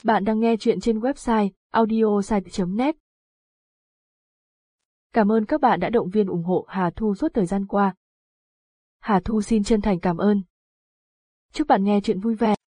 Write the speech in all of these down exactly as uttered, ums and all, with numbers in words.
Bạn đang nghe chuyện trên website audiosite chấm net. Cảm ơn các bạn đã động viên ủng hộ Hà Thu suốt thời gian qua. Hà Thu xin chân thành cảm ơn. Chúc bạn nghe chuyện vui vẻ.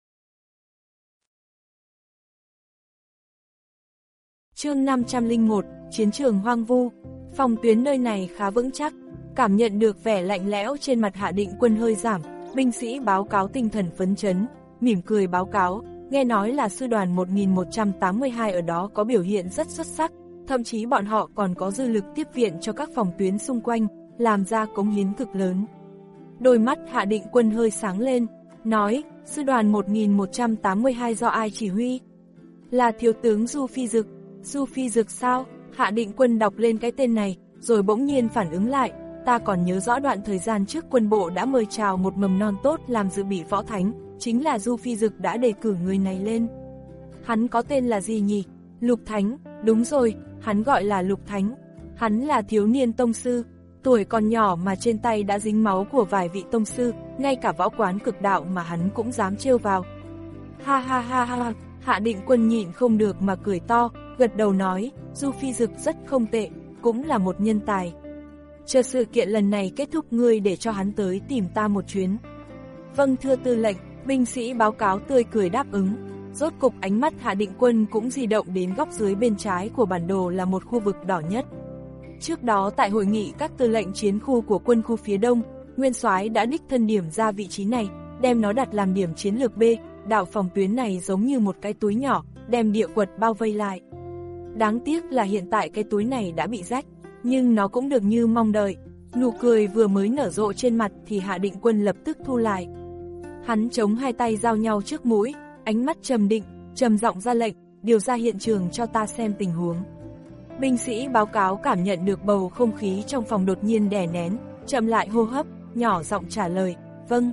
Chương năm trăm lẻ một, Chiến trường hoang vu. Phòng tuyến nơi này khá vững chắc. Cảm nhận được vẻ lạnh lẽo trên mặt Hạ Định Quân hơi giảm, binh sĩ báo cáo tinh thần phấn chấn, mỉm cười báo cáo, nghe nói là sư đoàn một nghìn một trăm tám mươi hai ở đó có biểu hiện rất xuất sắc, thậm chí bọn họ còn có dư lực tiếp viện cho các phòng tuyến xung quanh, làm ra cống hiến cực lớn. Đôi mắt Hạ Định Quân hơi sáng lên, nói, sư đoàn một nghìn một trăm tám mươi hai do ai chỉ huy? Là thiếu tướng Du Phi Dực. Du Phi Dực sao? Hạ Định Quân đọc lên cái tên này, rồi bỗng nhiên phản ứng lại, ta còn nhớ rõ đoạn thời gian trước quân bộ đã mời chào một mầm non tốt làm dự bị võ thánh, chính là Du Phi Dực đã đề cử người này lên. Hắn có tên là gì nhỉ? Lục Thánh, đúng rồi, hắn gọi là Lục Thánh. Hắn là thiếu niên tông sư, tuổi còn nhỏ mà trên tay đã dính máu của vài vị tông sư, ngay cả võ quán cực đạo mà hắn cũng dám trêu vào. Ha ha ha ha, Hạ Định Quân nhịn không được mà cười to, gật đầu nói, Du Phi Dực rất không tệ, cũng là một nhân tài. Chờ sự kiện lần này kết thúc ngươi để cho hắn tới tìm ta một chuyến. Vâng thưa tư lệnh, binh sĩ báo cáo tươi cười đáp ứng. Rốt cục ánh mắt Hạ Định Quân cũng di động đến góc dưới bên trái của bản đồ là một khu vực đỏ nhất. Trước đó tại hội nghị các tư lệnh chiến khu của quân khu phía đông, Nguyên soái đã đích thân điểm ra vị trí này, đem nó đặt làm điểm chiến lược B, đạo phòng tuyến này giống như một cái túi nhỏ, đem địa quật bao vây lại. Đáng tiếc là hiện tại cái túi này đã bị rách, nhưng nó cũng được như mong đợi. Nụ cười vừa mới nở rộ trên mặt thì Hạ Định Quân lập tức thu lại. Hắn chống hai tay giao nhau trước mũi, ánh mắt trầm định, trầm giọng ra lệnh, điều ra hiện trường cho ta xem tình huống. Binh sĩ báo cáo cảm nhận được bầu không khí trong phòng đột nhiên đè nén, chậm lại hô hấp, nhỏ giọng trả lời, vâng.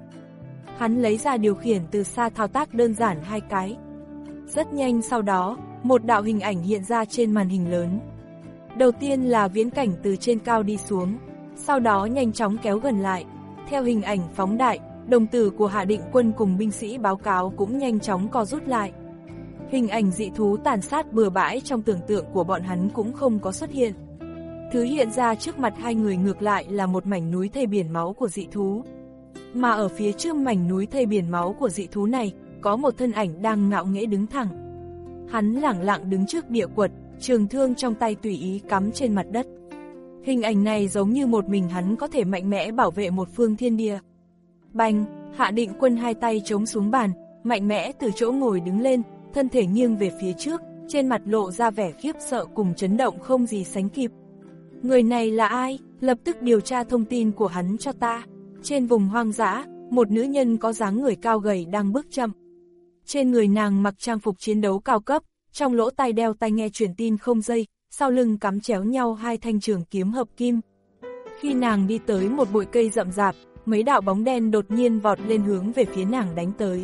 Hắn lấy ra điều khiển từ xa thao tác đơn giản hai cái. Rất nhanh sau đó, một đạo hình ảnh hiện ra trên màn hình lớn. Đầu tiên là viễn cảnh từ trên cao đi xuống, sau đó nhanh chóng kéo gần lại. Theo hình ảnh phóng đại, đồng tử của Hạ Định Quân cùng binh sĩ báo cáo cũng nhanh chóng co rút lại. Hình ảnh dị thú tàn sát bừa bãi trong tưởng tượng của bọn hắn cũng không có xuất hiện. Thứ hiện ra trước mặt hai người ngược lại là một mảnh núi thây biển máu của dị thú. Mà ở phía trước mảnh núi thây biển máu của dị thú này, có một thân ảnh đang ngạo nghễ đứng thẳng. Hắn lẳng lặng đứng trước địa quật, trường thương trong tay tùy ý cắm trên mặt đất. Hình ảnh này giống như một mình hắn có thể mạnh mẽ bảo vệ một phương thiên địa. Bành, Hạ Định Quân hai tay chống xuống bàn, mạnh mẽ từ chỗ ngồi đứng lên, thân thể nghiêng về phía trước, trên mặt lộ ra vẻ khiếp sợ cùng chấn động không gì sánh kịp. Người này là ai? Lập tức điều tra thông tin của hắn cho ta. Trên vùng hoang dã, một nữ nhân có dáng người cao gầy đang bước chậm. Trên người nàng mặc trang phục chiến đấu cao cấp, trong lỗ tai đeo tai nghe truyền tin không dây, sau lưng cắm chéo nhau hai thanh trường kiếm hợp kim. Khi nàng đi tới một bụi cây rậm rạp, mấy đạo bóng đen đột nhiên vọt lên hướng về phía nàng đánh tới.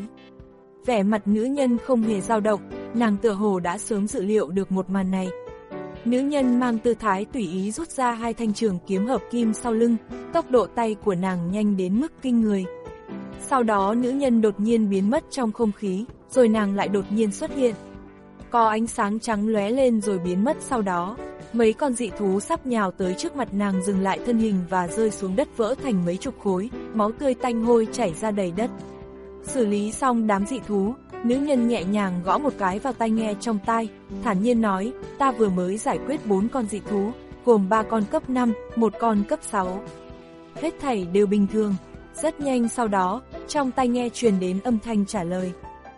Vẻ mặt nữ nhân không hề dao động, nàng tựa hồ đã sớm dự liệu được một màn này. Nữ nhân mang tư thái tùy ý rút ra hai thanh trường kiếm hợp kim sau lưng, tốc độ tay của nàng nhanh đến mức kinh người. Sau đó nữ nhân đột nhiên biến mất trong không khí, rồi nàng lại đột nhiên xuất hiện. Có ánh sáng trắng lóe lên rồi biến mất sau đó. Mấy con dị thú sắp nhào tới trước mặt nàng dừng lại thân hình và rơi xuống đất vỡ thành mấy chục khối, máu tươi tanh hôi chảy ra đầy đất. Xử lý xong đám dị thú, nữ nhân nhẹ nhàng gõ một cái vào tai nghe trong tai, thản nhiên nói, ta vừa mới giải quyết bốn con dị thú, gồm ba con cấp năm, một con cấp sáu. Hết thảy đều bình thường. Rất nhanh sau đó, trong tai nghe truyền đến âm thanh trả lời.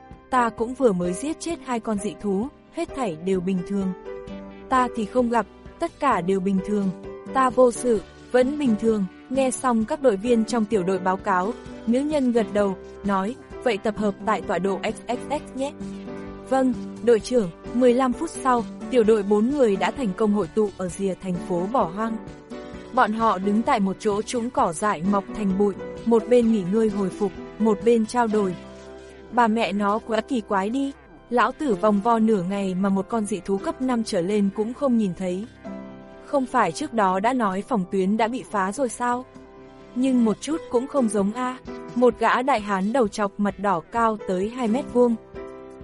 Ta cũng vừa mới giết chết hai con dị thú, hết thảy đều bình thường. Ta thì không gặp, tất cả đều bình thường. Ta vô sự, vẫn bình thường. Nghe xong các đội viên trong tiểu đội báo cáo, nữ nhân gật đầu, nói, vậy tập hợp tại tọa độ ích ích ích nhé. Vâng, đội trưởng. mười lăm phút sau, tiểu đội bốn người đã thành công hội tụ ở rìa thành phố bỏ hoang. Bọn họ đứng tại một chỗ trũng cỏ dại mọc thành bụi, một bên nghỉ ngơi hồi phục, một bên trao đổi. Bà mẹ nó quá kỳ quái đi, lão tử vòng vo nửa ngày mà một con dị thú cấp năm trở lên cũng không nhìn thấy. Không phải trước đó đã nói phòng tuyến đã bị phá rồi sao? Nhưng một chút cũng không giống a. Một gã đại hán đầu chọc mặt đỏ cao tới hai mét vuông.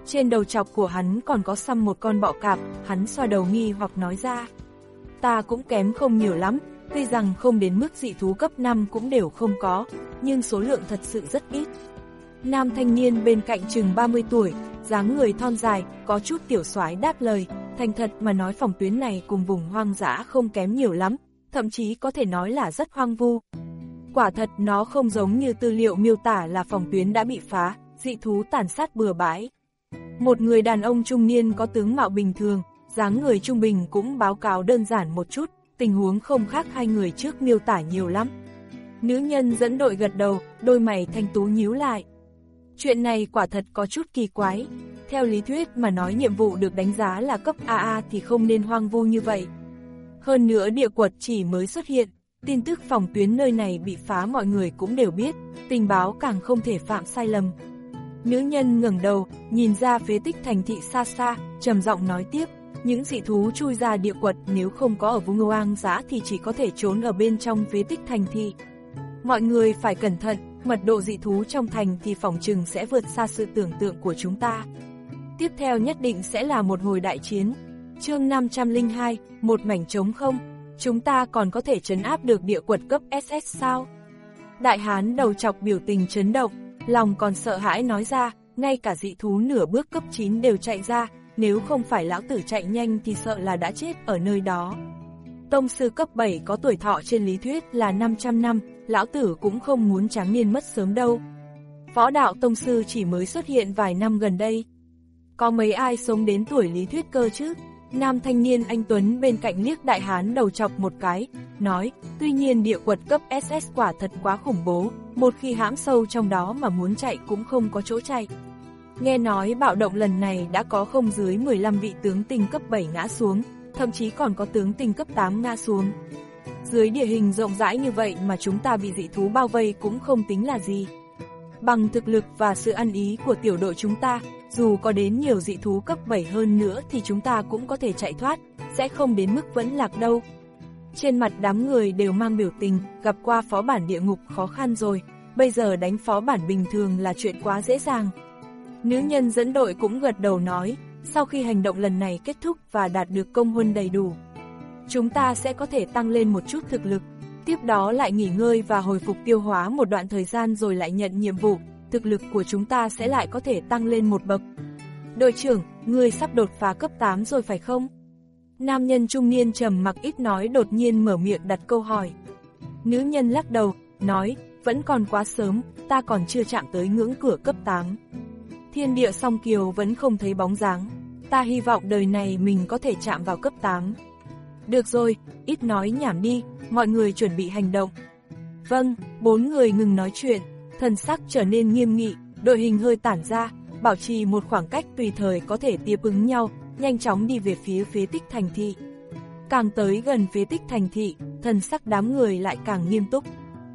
Trên đầu chọc của hắn còn có xăm một con bọ cạp, hắn xoa đầu nghi hoặc nói ra. Ta cũng kém không nhiều lắm, tuy rằng không đến mức dị thú cấp năm cũng đều không có, nhưng số lượng thật sự rất ít. Nam thanh niên bên cạnh chừng ba mươi tuổi, dáng người thon dài, có chút tiểu soái đáp lời, thành thật mà nói phòng tuyến này cùng vùng hoang dã không kém nhiều lắm, thậm chí có thể nói là rất hoang vu. Quả thật nó không giống như tư liệu miêu tả là phòng tuyến đã bị phá, dị thú tàn sát bừa bãi. Một người đàn ông trung niên có tướng mạo bình thường, dáng người trung bình cũng báo cáo đơn giản một chút, tình huống không khác hai người trước miêu tả nhiều lắm. Nữ nhân dẫn đội gật đầu, đôi mày thanh tú nhíu lại. Chuyện này quả thật có chút kỳ quái. Theo lý thuyết mà nói nhiệm vụ được đánh giá là cấp a a thì không nên hoang vu như vậy. Hơn nữa địa quật chỉ mới xuất hiện, tin tức phòng tuyến nơi này bị phá mọi người cũng đều biết, tình báo càng không thể phạm sai lầm. Nữ nhân ngẩng đầu, nhìn ra phế tích thành thị xa xa, trầm giọng nói tiếp, những dị thú chui ra địa quật nếu không có ở vùng hoang dã thì chỉ có thể trốn ở bên trong phế tích thành thị. Mọi người phải cẩn thận, mật độ dị thú trong thành thì phòng trừng sẽ vượt xa sự tưởng tượng của chúng ta. Tiếp theo nhất định sẽ là một hồi đại chiến. Chương năm trăm lẻ hai, một mảnh trống không, chúng ta còn có thể trấn áp được địa quật cấp ét ét sao? Đại hán đầu chọc biểu tình chấn động, lòng còn sợ hãi nói ra, ngay cả dị thú nửa bước cấp chín đều chạy ra, nếu không phải lão tử chạy nhanh thì sợ là đã chết ở nơi đó. Tông sư cấp bảy có tuổi thọ trên lý thuyết là năm trăm năm, lão tử cũng không muốn tráng niên mất sớm đâu. Võ đạo tông sư chỉ mới xuất hiện vài năm gần đây. Có mấy ai sống đến tuổi lý thuyết cơ chứ? Nam thanh niên anh Tuấn bên cạnh liếc đại hán đầu chọc một cái, nói, tuy nhiên địa quật cấp ét ét quả thật quá khủng bố, một khi hãm sâu trong đó mà muốn chạy cũng không có chỗ chạy. Nghe nói bạo động lần này đã có không dưới mười lăm vị tướng tinh cấp bảy ngã xuống, thậm chí còn có tướng tinh cấp tám ngã xuống. Dưới địa hình rộng rãi như vậy mà chúng ta bị dị thú bao vây cũng không tính là gì. Bằng thực lực và sự ăn ý của tiểu đội chúng ta, dù có đến nhiều dị thú cấp bảy hơn nữa thì chúng ta cũng có thể chạy thoát, sẽ không đến mức vẫn lạc đâu. Trên mặt đám người đều mang biểu tình, gặp qua phó bản địa ngục khó khăn rồi, bây giờ đánh phó bản bình thường là chuyện quá dễ dàng. Nữ nhân dẫn đội cũng gật đầu nói, sau khi hành động lần này kết thúc và đạt được công huân đầy đủ, chúng ta sẽ có thể tăng lên một chút thực lực, tiếp đó lại nghỉ ngơi và hồi phục tiêu hóa một đoạn thời gian rồi lại nhận nhiệm vụ, thực lực của chúng ta sẽ lại có thể tăng lên một bậc. Đội trưởng, ngươi sắp đột phá cấp tám rồi phải không? Nam nhân trung niên trầm mặc ít nói đột nhiên mở miệng đặt câu hỏi. Nữ nhân lắc đầu, nói, vẫn còn quá sớm, ta còn chưa chạm tới ngưỡng cửa cấp tám. Thiên địa song kiều vẫn không thấy bóng dáng, ta hy vọng đời này mình có thể chạm vào cấp tám. Được rồi, ít nói nhảm đi, mọi người chuẩn bị hành động. Vâng, bốn người ngừng nói chuyện, thần sắc trở nên nghiêm nghị, đội hình hơi tản ra, bảo trì một khoảng cách tùy thời có thể tiếp ứng nhau, nhanh chóng đi về phía phế tích thành thị. Càng tới gần phế tích thành thị, thần sắc đám người lại càng nghiêm túc.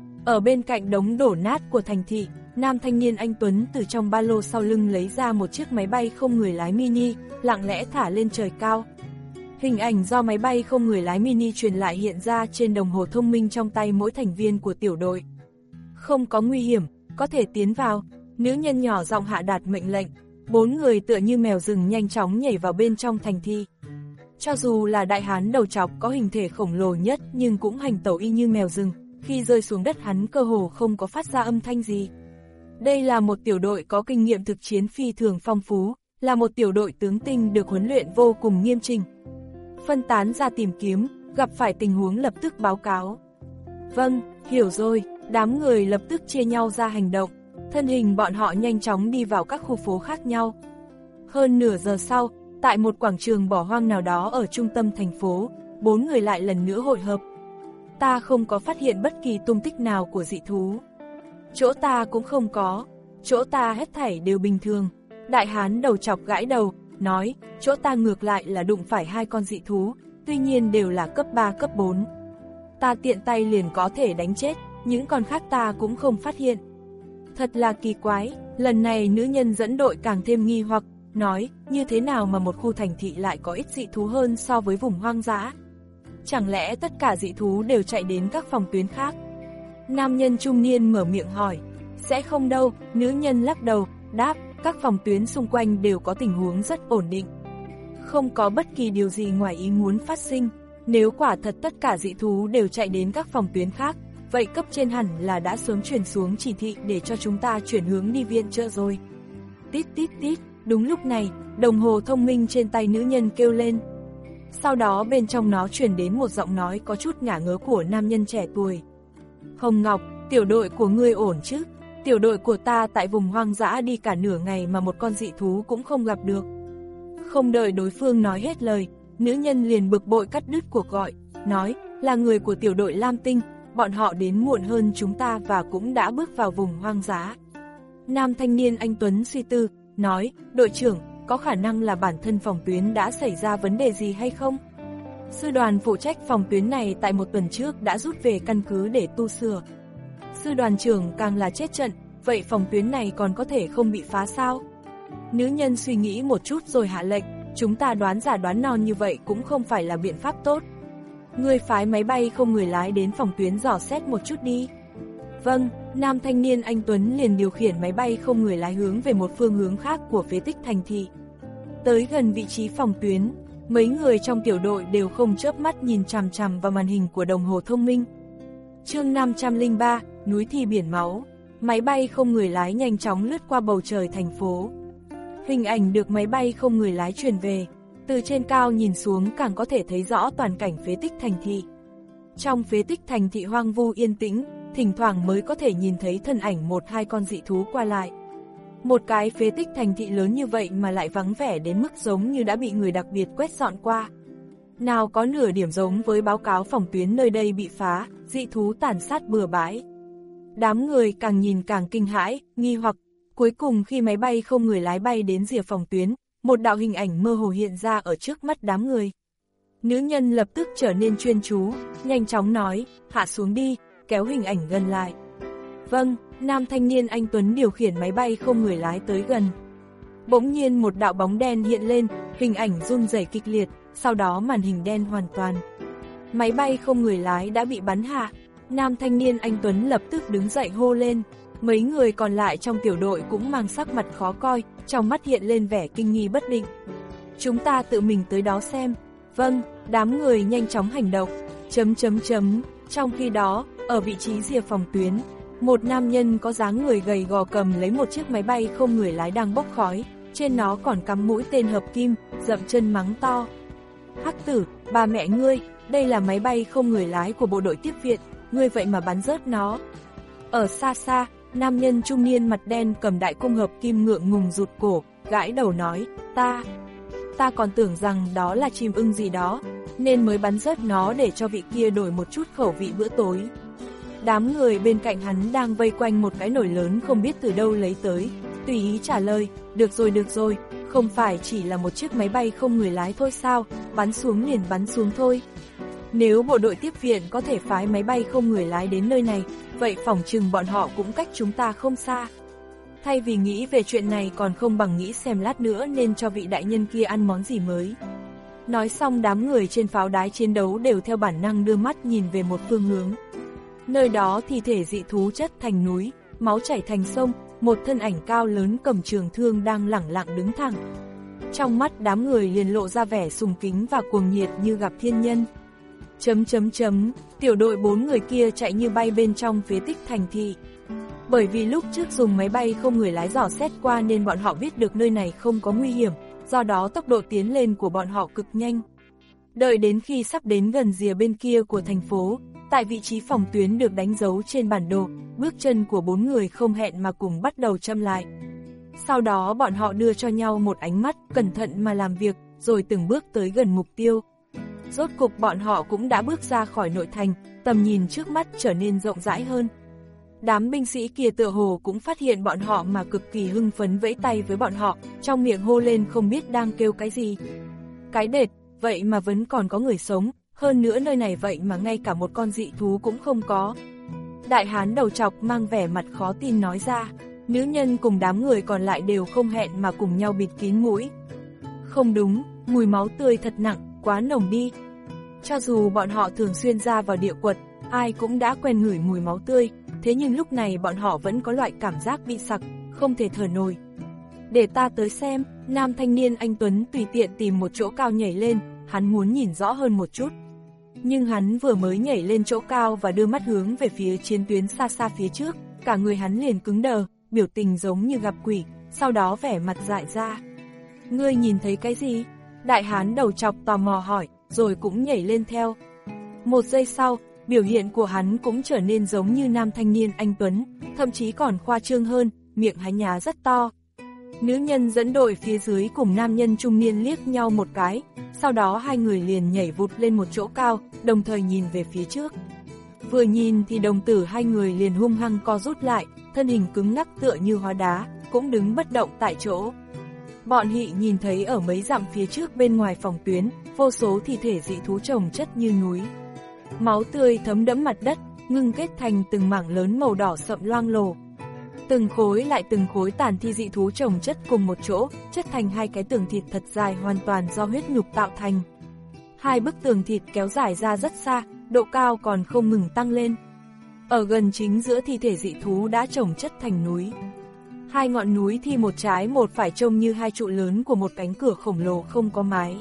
Ở bên cạnh đống đổ nát của thành thị, nam thanh niên anh Tuấn từ trong ba lô sau lưng lấy ra một chiếc máy bay không người lái mini, lặng lẽ thả lên trời cao. Hình ảnh do máy bay không người lái mini truyền lại hiện ra trên đồng hồ thông minh trong tay mỗi thành viên của tiểu đội. Không có nguy hiểm, có thể tiến vào, nữ nhân nhỏ giọng hạ đạt mệnh lệnh, bốn người tựa như mèo rừng nhanh chóng nhảy vào bên trong thành thị. Cho dù là đại hán đầu chọc có hình thể khổng lồ nhất nhưng cũng hành tẩu y như mèo rừng, khi rơi xuống đất hắn cơ hồ không có phát ra âm thanh gì. Đây là một tiểu đội có kinh nghiệm thực chiến phi thường phong phú, là một tiểu đội tướng tinh được huấn luyện vô cùng nghiêm chỉnh. Phân tán ra tìm kiếm, gặp phải tình huống lập tức báo cáo. Vâng, hiểu rồi, đám người lập tức chia nhau ra hành động, thân hình bọn họ nhanh chóng đi vào các khu phố khác nhau. Hơn nửa giờ sau, tại một quảng trường bỏ hoang nào đó ở trung tâm thành phố, bốn người lại lần nữa hội hợp. Ta không có phát hiện bất kỳ tung tích nào của dị thú. Chỗ ta cũng không có, chỗ ta hết thảy đều bình thường. Đại hán đầu chọc gãi đầu, nói, chỗ ta ngược lại là đụng phải hai con dị thú, tuy nhiên đều là cấp ba cấp bốn. Ta tiện tay liền có thể đánh chết, những con khác ta cũng không phát hiện. Thật là kỳ quái, lần này nữ nhân dẫn đội càng thêm nghi hoặc, nói, như thế nào mà một khu thành thị lại có ít dị thú hơn so với vùng hoang dã? Chẳng lẽ tất cả dị thú đều chạy đến các phòng tuyến khác? Nam nhân trung niên mở miệng hỏi, sẽ không đâu, nữ nhân lắc đầu, đáp, các phòng tuyến xung quanh đều có tình huống rất ổn định. Không có bất kỳ điều gì ngoài ý muốn phát sinh, nếu quả thật tất cả dị thú đều chạy đến các phòng tuyến khác, vậy cấp trên hẳn là đã sớm truyền xuống chỉ thị để cho chúng ta chuyển hướng đi viện trợ rồi. Tít tít tít, đúng lúc này, đồng hồ thông minh trên tay nữ nhân kêu lên. Sau đó bên trong nó truyền đến một giọng nói có chút ngả ngớ của nam nhân trẻ tuổi. Hồng Ngọc, tiểu đội của ngươi ổn chứ? Tiểu đội của ta tại vùng hoang dã đi cả nửa ngày mà một con dị thú cũng không gặp được. Không đợi đối phương nói hết lời, nữ nhân liền bực bội cắt đứt cuộc gọi, nói là người của tiểu đội Lam Tinh, bọn họ đến muộn hơn chúng ta và cũng đã bước vào vùng hoang dã. Nam thanh niên anh Tuấn suy tư, nói, đội trưởng, có khả năng là bản thân phòng tuyến đã xảy ra vấn đề gì hay không? Sư đoàn phụ trách phòng tuyến này tại một tuần trước đã rút về căn cứ để tu sửa. Sư đoàn trưởng càng là chết trận, vậy phòng tuyến này còn có thể không bị phá sao? Nữ nhân suy nghĩ một chút rồi hạ lệnh, chúng ta đoán giả đoán non như vậy cũng không phải là biện pháp tốt. Ngươi phái máy bay không người lái đến phòng tuyến dò xét một chút đi. Vâng, nam thanh niên anh Tuấn liền điều khiển máy bay không người lái hướng về một phương hướng khác của phế tích thành thị. Tới gần vị trí phòng tuyến, mấy người trong tiểu đội đều không chớp mắt nhìn chằm chằm vào màn hình của đồng hồ thông minh. Chương năm trăm lẻ ba, núi thi biển máu. Máy bay không người lái nhanh chóng lướt qua bầu trời thành phố. Hình ảnh được máy bay không người lái truyền về, từ trên cao nhìn xuống càng có thể thấy rõ toàn cảnh phế tích thành thị. Trong phế tích thành thị hoang vu yên tĩnh, thỉnh thoảng mới có thể nhìn thấy thân ảnh một hai con dị thú qua lại. Một cái phế tích thành thị lớn như vậy mà lại vắng vẻ đến mức giống như đã bị người đặc biệt quét dọn qua. Nào có nửa điểm giống với báo cáo phòng tuyến nơi đây bị phá, dị thú tàn sát bừa bãi. Đám người càng nhìn càng kinh hãi, nghi hoặc. Cuối cùng khi máy bay không người lái bay đến rìa phòng tuyến, một đạo hình ảnh mơ hồ hiện ra ở trước mắt đám người. Nữ nhân lập tức trở nên chuyên chú, nhanh chóng nói, hạ xuống đi, kéo hình ảnh gần lại. Vâng, nam thanh niên anh Tuấn điều khiển máy bay không người lái tới gần. Bỗng nhiên một đạo bóng đen hiện lên, hình ảnh run rẩy kịch liệt, sau đó màn hình đen hoàn toàn. Máy bay không người lái đã bị bắn hạ, nam thanh niên anh Tuấn lập tức đứng dậy hô lên. Mấy người còn lại trong tiểu đội cũng mang sắc mặt khó coi, trong mắt hiện lên vẻ kinh nghi bất định. Chúng ta tự mình tới đó xem. Vâng, đám người nhanh chóng hành động. Chấm chấm chấm. Trong khi đó, ở vị trí rìa phòng tuyến, một nam nhân có dáng người gầy gò cầm lấy một chiếc máy bay không người lái đang bốc khói, trên nó còn cắm mũi tên hợp kim, dậm chân mắng to. Hắc tử, ba mẹ ngươi, đây là máy bay không người lái của bộ đội tiếp viện, ngươi vậy mà bắn rớt nó. Ở xa xa, nam nhân trung niên mặt đen cầm đại cung hợp kim ngượng ngùng rụt cổ, gãi đầu nói, ta, ta còn tưởng rằng đó là chim ưng gì đó, nên mới bắn rớt nó để cho vị kia đổi một chút khẩu vị bữa tối. Đám người bên cạnh hắn đang vây quanh một cái nồi lớn không biết từ đâu lấy tới, tùy ý trả lời, được rồi được rồi, không phải chỉ là một chiếc máy bay không người lái thôi sao, bắn xuống liền bắn xuống thôi. Nếu bộ đội tiếp viện có thể phái máy bay không người lái đến nơi này, vậy phỏng chừng bọn họ cũng cách chúng ta không xa. Thay vì nghĩ về chuyện này còn không bằng nghĩ xem lát nữa nên cho vị đại nhân kia ăn món gì mới. Nói xong đám người trên pháo đài chiến đấu đều theo bản năng đưa mắt nhìn về một phương hướng. Nơi đó thi thể dị thú chất thành núi, máu chảy thành sông, một thân ảnh cao lớn cầm trường thương đang lẳng lặng đứng thẳng. Trong mắt đám người liền lộ ra vẻ sùng kính và cuồng nhiệt như gặp thiên nhân. Chấm chấm chấm, tiểu đội bốn người kia chạy như bay bên trong phế tích thành thị. Bởi vì lúc trước dùng máy bay không người lái dò xét qua nên bọn họ biết được nơi này không có nguy hiểm, do đó tốc độ tiến lên của bọn họ cực nhanh. Đợi đến khi sắp đến gần rìa bên kia của thành phố, tại vị trí phòng tuyến được đánh dấu trên bản đồ, bước chân của bốn người không hẹn mà cùng bắt đầu chậm lại. Sau đó bọn họ đưa cho nhau một ánh mắt, cẩn thận mà làm việc, rồi từng bước tới gần mục tiêu. Rốt cục bọn họ cũng đã bước ra khỏi nội thành, tầm nhìn trước mắt trở nên rộng rãi hơn. Đám binh sĩ kia tựa hồ cũng phát hiện bọn họ mà cực kỳ hưng phấn vẫy tay với bọn họ, trong miệng hô lên không biết đang kêu cái gì. Cái đệt, vậy mà vẫn còn có người sống, hơn nữa nơi này vậy mà ngay cả một con dị thú cũng không có. Đại hán đầu trọc mang vẻ mặt khó tin nói ra, nữ nhân cùng đám người còn lại đều không hẹn mà cùng nhau bịt kín mũi. Không đúng, mùi máu tươi thật nặng, quá nồng đi. Cho dù bọn họ thường xuyên ra vào địa quật, ai cũng đã quen ngửi mùi máu tươi, thế nhưng lúc này bọn họ vẫn có loại cảm giác bị sặc, không thể thở nổi. Để ta tới xem, nam thanh niên anh Tuấn tùy tiện tìm một chỗ cao nhảy lên, hắn muốn nhìn rõ hơn một chút. Nhưng hắn vừa mới nhảy lên chỗ cao và đưa mắt hướng về phía chiến tuyến xa xa phía trước, cả người hắn liền cứng đờ, biểu tình giống như gặp quỷ, sau đó vẻ mặt dại ra. Ngươi nhìn thấy cái gì? Đại hán đầu chọc tò mò hỏi, rồi cũng nhảy lên theo. Một giây sau, biểu hiện của hắn cũng trở nên giống như nam thanh niên anh Tuấn, thậm chí còn khoa trương hơn, miệng há nhá rất to. Nữ nhân dẫn đội phía dưới cùng nam nhân trung niên liếc nhau một cái, sau đó hai người liền nhảy vụt lên một chỗ cao, đồng thời nhìn về phía trước. Vừa nhìn thì đồng tử hai người liền hung hăng co rút lại, thân hình cứng ngắc tựa như hóa đá, cũng đứng bất động tại chỗ. Bọn Hị nhìn thấy ở mấy dặm phía trước bên ngoài phòng tuyến, vô số thi thể dị thú chồng chất như núi. Máu tươi thấm đẫm mặt đất, ngưng kết thành từng mảng lớn màu đỏ sậm loang lổ. Từng khối lại từng khối tàn thi dị thú chồng chất cùng một chỗ, chất thành hai cái tường thịt thật dài hoàn toàn do huyết nhục tạo thành. Hai bức tường thịt kéo dài ra rất xa, độ cao còn không ngừng tăng lên. Ở gần chính giữa thi thể dị thú đã chồng chất thành núi. Hai ngọn núi thi một trái một phải trông như hai trụ lớn của một cánh cửa khổng lồ không có mái.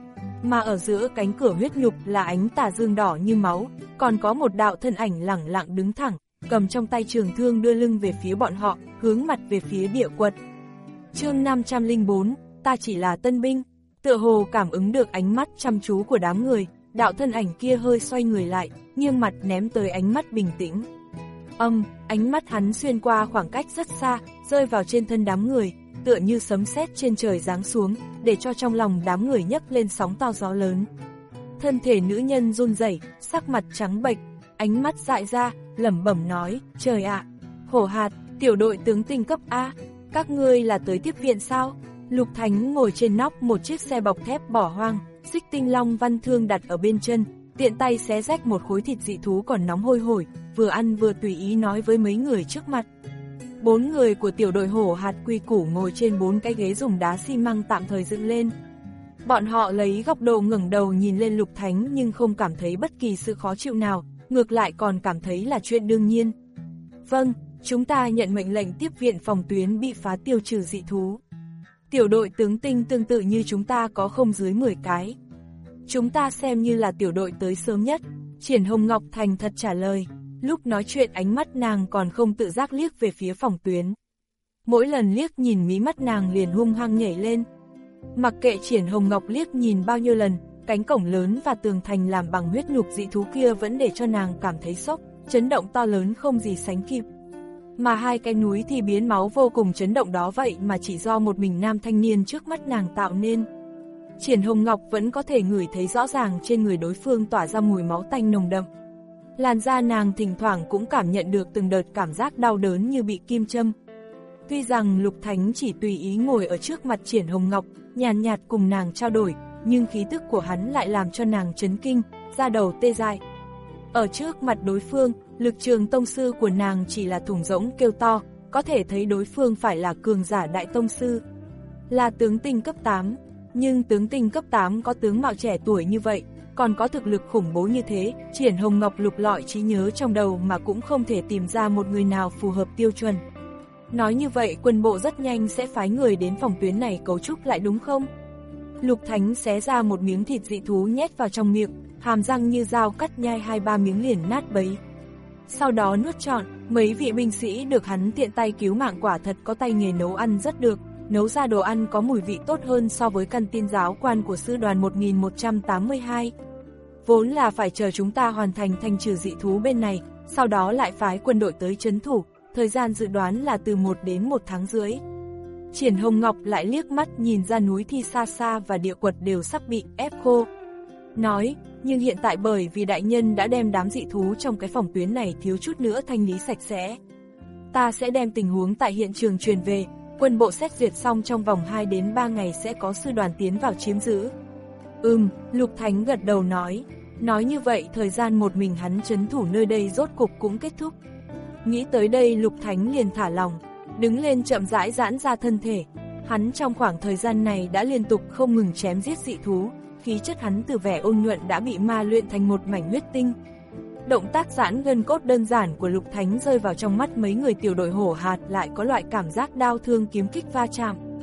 Mà ở giữa cánh cửa huyết nhục là ánh tà dương đỏ như máu, còn có một đạo thân ảnh lẳng lặng đứng thẳng, cầm trong tay trường thương đưa lưng về phía bọn họ, hướng mặt về phía địa quật. Chương năm trăm lẻ bốn, ta chỉ là tân binh. Tựa hồ cảm ứng được ánh mắt chăm chú của đám người, đạo thân ảnh kia hơi xoay người lại, nghiêng mặt ném tới ánh mắt bình tĩnh. Âm, ánh mắt hắn xuyên qua khoảng cách rất xa, rơi vào trên thân đám người, tựa như sấm sét trên trời giáng xuống, để cho trong lòng đám người nhấc lên sóng to gió lớn. Thân thể nữ nhân run rẩy, sắc mặt trắng bệch, ánh mắt dại ra, lẩm bẩm nói, trời ạ, Hổ Hạt, tiểu đội tướng tinh cấp A, các ngươi là tới tiếp viện sao? Lục Thánh ngồi trên nóc một chiếc xe bọc thép bỏ hoang, xích tinh long văn thương đặt ở bên chân, tiện tay xé rách một khối thịt dị thú còn nóng hôi hổi, vừa ăn vừa tùy ý nói với mấy người trước mặt. Bốn người của tiểu đội Hổ Hạt quy củ ngồi trên bốn cái ghế dùng đá xi măng tạm thời dựng lên. Bọn họ lấy góc độ ngẩng đầu nhìn lên Lục Thánh nhưng không cảm thấy bất kỳ sự khó chịu nào, ngược lại còn cảm thấy là chuyện đương nhiên. Vâng, chúng ta nhận mệnh lệnh tiếp viện phòng tuyến bị phá tiêu trừ dị thú. Tiểu đội tướng tinh tương tự như chúng ta có không dưới mười cái. Chúng ta xem như là tiểu đội tới sớm nhất. Triển Hồng Ngọc thành thật trả lời. Lúc nói chuyện ánh mắt nàng còn không tự giác liếc về phía phòng tuyến. Mỗi lần liếc nhìn mí mắt nàng liền hung hăng nhảy lên. Mặc kệ Triển Hồng Ngọc liếc nhìn bao nhiêu lần, cánh cổng lớn và tường thành làm bằng huyết nhục dị thú kia vẫn để cho nàng cảm thấy sốc, chấn động to lớn không gì sánh kịp. Mà hai cái núi thì biến máu vô cùng chấn động đó vậy mà chỉ do một mình nam thanh niên trước mắt nàng tạo nên. Triển Hồng Ngọc vẫn có thể ngửi thấy rõ ràng trên người đối phương tỏa ra mùi máu tanh nồng đậm. Làn da nàng thỉnh thoảng cũng cảm nhận được từng đợt cảm giác đau đớn như bị kim châm. Tuy rằng Lục Thánh chỉ tùy ý ngồi ở trước mặt Triển Hồng Ngọc, nhàn nhạt cùng nàng trao đổi, nhưng khí tức của hắn lại làm cho nàng chấn kinh, da đầu tê dại. Ở trước mặt đối phương, lực trường tông sư của nàng chỉ là thùng rỗng kêu to, có thể thấy đối phương phải là cường giả đại tông sư. Là tướng tinh cấp tám, nhưng tướng tinh cấp tám có tướng mạo trẻ tuổi như vậy, còn có thực lực khủng bố như thế, Triển Hồng Ngọc lục lọi trí nhớ trong đầu mà cũng không thể tìm ra một người nào phù hợp tiêu chuẩn. Nói như vậy quân bộ rất nhanh sẽ phái người đến phòng tuyến này cấu trúc lại đúng không? Lục Thánh xé ra một miếng thịt dị thú nhét vào trong miệng, hàm răng như dao cắt nhai hai ba miếng liền nát bấy. Sau đó nuốt trọn, mấy vị binh sĩ được hắn tiện tay cứu mạng quả thật có tay nghề nấu ăn rất được, nấu ra đồ ăn có mùi vị tốt hơn so với căn tin giáo quan của sư đoàn một nghìn một trăm tám mươi hai. Vốn là phải chờ chúng ta hoàn thành thanh trừ dị thú bên này, sau đó lại phái quân đội tới trấn thủ, thời gian dự đoán là từ một đến một tháng rưỡi. Triển Hồng Ngọc lại liếc mắt nhìn ra núi thi xa xa và địa quật đều sắp bị ép khô. Nói, nhưng hiện tại bởi vì đại nhân đã đem đám dị thú trong cái phòng tuyến này thiếu chút nữa thanh lý sạch sẽ. Ta sẽ đem tình huống tại hiện trường truyền về, quân bộ xét duyệt xong trong vòng hai đến ba ngày sẽ có sư đoàn tiến vào chiếm giữ. Ừm, Lục Thánh gật đầu nói. Nói như vậy thời gian một mình hắn trấn thủ nơi đây rốt cục cũng kết thúc. Nghĩ tới đây Lục Thánh liền thả lòng, đứng lên chậm rãi giãn ra thân thể. Hắn trong khoảng thời gian này đã liên tục không ngừng chém giết dị thú, khí chất hắn từ vẻ ôn nhuận đã bị ma luyện thành một mảnh huyết tinh. Động tác giãn gân cốt đơn giản của Lục Thánh rơi vào trong mắt mấy người tiểu đội Hổ Hạt lại có loại cảm giác đau thương kiếm kích va chạm.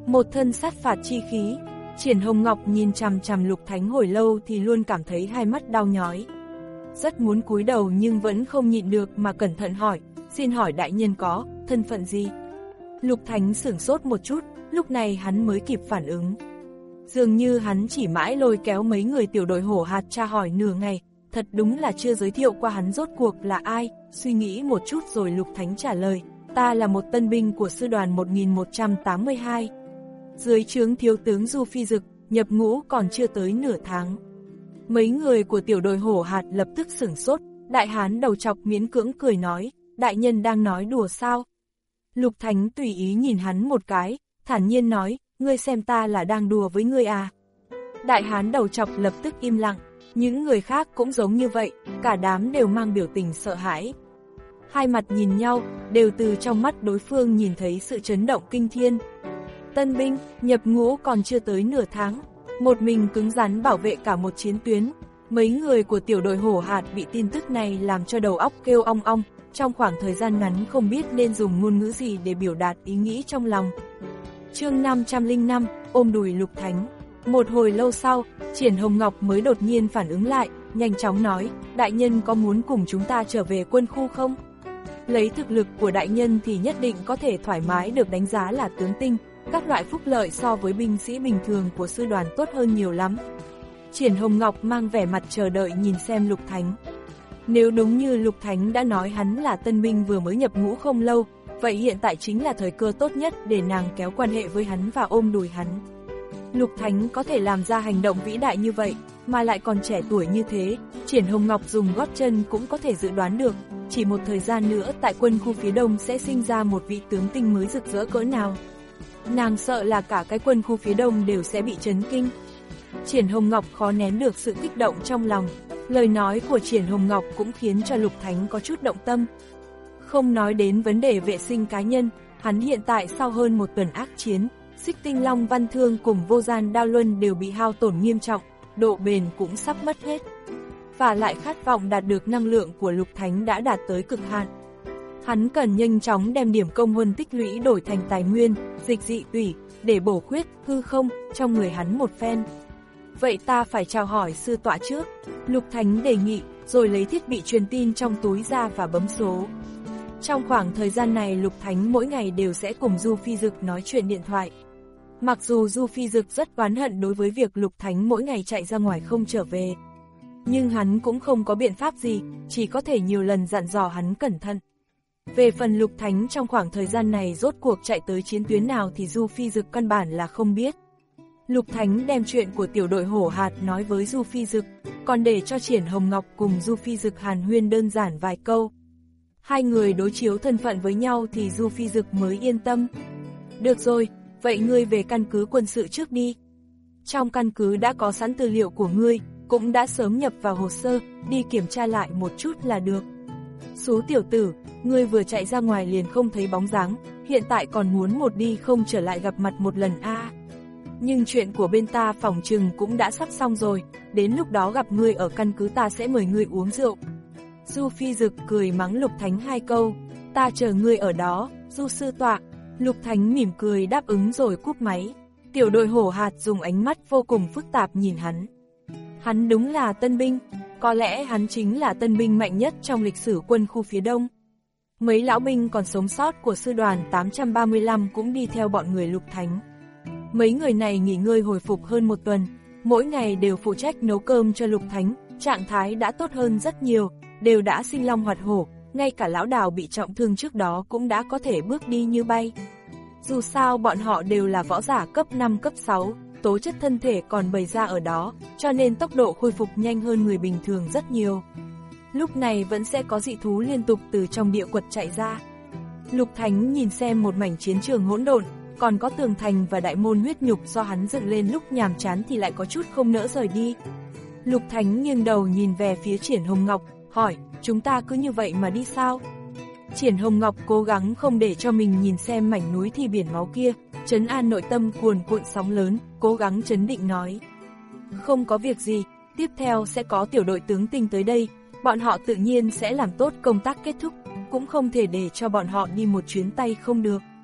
một thân sát phạt chi khí. Triển Hồng Ngọc nhìn chằm chằm Lục Thánh hồi lâu thì luôn cảm thấy hai mắt đau nhói. Rất muốn cúi đầu nhưng vẫn không nhịn được mà cẩn thận hỏi, xin hỏi đại nhân có thân phận gì? Lục Thánh sửng sốt một chút, lúc này hắn mới kịp phản ứng. Dường như hắn chỉ mãi lôi kéo mấy người tiểu đội hổ hạt tra hỏi nửa ngày, thật đúng là chưa giới thiệu qua hắn rốt cuộc là ai. Suy nghĩ một chút rồi Lục Thánh trả lời, ta là một tân binh của sư đoàn một nghìn một trăm tám mươi hai. Dưới trướng thiếu tướng Du Phi Dực, nhập ngũ còn chưa tới nửa tháng. Mấy người của tiểu đội hổ hạt lập tức sửng sốt, đại hán đầu chọc miễn cưỡng cười nói, đại nhân đang nói đùa sao? Lục Thánh tùy ý nhìn hắn một cái, thản nhiên nói, ngươi xem ta là đang đùa với ngươi à? Đại hán đầu chọc lập tức im lặng, những người khác cũng giống như vậy, cả đám đều mang biểu tình sợ hãi. Hai mặt nhìn nhau, đều từ trong mắt đối phương nhìn thấy sự chấn động kinh thiên. Tân binh, nhập ngũ còn chưa tới nửa tháng, một mình cứng rắn bảo vệ cả một chiến tuyến. Mấy người của tiểu đội hổ hạt bị tin tức này làm cho đầu óc kêu ong ong, trong khoảng thời gian ngắn không biết nên dùng ngôn ngữ gì để biểu đạt ý nghĩ trong lòng. Chương năm trăm lẻ năm, ôm đùi Lục Thánh. Một hồi lâu sau, Triển Hồng Ngọc mới đột nhiên phản ứng lại, nhanh chóng nói, đại nhân có muốn cùng chúng ta trở về quân khu không? Lấy thực lực của đại nhân thì nhất định có thể thoải mái được đánh giá là tướng tinh, các loại phúc lợi so với binh sĩ bình thường của sư đoàn tốt hơn nhiều lắm. Triển Hồng Ngọc mang vẻ mặt chờ đợi nhìn xem Lục Thánh. Nếu đúng như Lục Thánh đã nói hắn là tân binh vừa mới nhập ngũ không lâu, vậy hiện tại chính là thời cơ tốt nhất để nàng kéo quan hệ với hắn và ôm đùi hắn. Lục Thánh có thể làm ra hành động vĩ đại như vậy, mà lại còn trẻ tuổi như thế, Triển Hồng Ngọc dùng gót chân cũng có thể dự đoán được, chỉ một thời gian nữa tại quân khu phía đông sẽ sinh ra một vị tướng tinh mới rực rỡ cỡ nào. Nàng sợ là cả cái quân khu phía đông đều sẽ bị chấn kinh. Triển Hồng Ngọc khó nén được sự kích động trong lòng, lời nói của Triển Hồng Ngọc cũng khiến cho Lục Thánh có chút động tâm. Không nói đến vấn đề vệ sinh cá nhân, hắn hiện tại sau hơn một tuần ác chiến, Xích Tinh Long Văn Thương cùng Vô Gian Đao Luân đều bị hao tổn nghiêm trọng, độ bền cũng sắp mất hết. Và lại khát vọng đạt được năng lượng của Lục Thánh đã đạt tới cực hạn. Hắn cần nhanh chóng đem điểm công huân tích lũy đổi thành tài nguyên, dịch dị tủy, để bổ khuyết, hư không, trong người hắn một phen. Vậy ta phải chào hỏi sư tọa trước, Lục Thánh đề nghị, rồi lấy thiết bị truyền tin trong túi ra và bấm số. Trong khoảng thời gian này Lục Thánh mỗi ngày đều sẽ cùng Du Phi Dực nói chuyện điện thoại. Mặc dù Du Phi Dực rất oán hận đối với việc Lục Thánh mỗi ngày chạy ra ngoài không trở về, nhưng hắn cũng không có biện pháp gì, chỉ có thể nhiều lần dặn dò hắn cẩn thận. Về phần Lục Thánh trong khoảng thời gian này rốt cuộc chạy tới chiến tuyến nào thì Du Phi Dực căn bản là không biết. Lục Thánh đem chuyện của tiểu đội hổ hạt nói với Du Phi Dực, còn để cho Triển Hồng Ngọc cùng Du Phi Dực hàn huyên đơn giản vài câu. Hai người đối chiếu thân phận với nhau thì Du Phi Dực mới yên tâm. Được rồi, vậy ngươi về căn cứ quân sự trước đi. Trong căn cứ đã có sẵn tư liệu của ngươi, cũng đã sớm nhập vào hồ sơ, đi kiểm tra lại một chút là được. Số tiểu tử, ngươi vừa chạy ra ngoài liền không thấy bóng dáng, hiện tại còn muốn một đi không trở lại gặp mặt một lần a. À. Nhưng chuyện của bên ta phỏng chừng cũng đã sắp xong rồi, đến lúc đó gặp ngươi ở căn cứ ta sẽ mời ngươi uống rượu. Du Phi Dực cười mắng Lục Thánh hai câu, ta chờ ngươi ở đó, Du sư tọa. Lục Thánh mỉm cười đáp ứng rồi cúp máy. Tiểu đội hổ hạt dùng ánh mắt vô cùng phức tạp nhìn hắn. Hắn đúng là tân binh, có lẽ hắn chính là tân binh mạnh nhất trong lịch sử quân khu phía đông. Mấy lão binh còn sống sót của sư đoàn tám trăm ba mươi lăm cũng đi theo bọn người Lục Thánh. Mấy người này nghỉ ngơi hồi phục hơn một tuần, mỗi ngày đều phụ trách nấu cơm cho Lục Thánh, trạng thái đã tốt hơn rất nhiều, đều đã sinh long hoạt hổ, ngay cả lão Đào bị trọng thương trước đó cũng đã có thể bước đi như bay. Dù sao bọn họ đều là võ giả cấp năm cấp sáu, tố chất thân thể còn bày ra ở đó, cho nên tốc độ khôi phục nhanh hơn người bình thường rất nhiều. Lúc này vẫn sẽ có dị thú liên tục từ trong địa quật chạy ra. Lục Thánh nhìn xem một mảnh chiến trường hỗn độn, còn có tường thành và đại môn huyết nhục do hắn dựng lên lúc nhàm chán thì lại có chút không nỡ rời đi. Lục Thánh nghiêng đầu nhìn về phía Triển Hồng Ngọc, hỏi, chúng ta cứ như vậy mà đi sao? Triển Hồng Ngọc cố gắng không để cho mình nhìn xem mảnh núi thi biển máu kia, trấn an nội tâm cuồn cuộn sóng lớn, cố gắng trấn định nói. Không có việc gì, tiếp theo sẽ có tiểu đội tướng tinh tới đây, bọn họ tự nhiên sẽ làm tốt công tác kết thúc, cũng không thể để cho bọn họ đi một chuyến tay không được.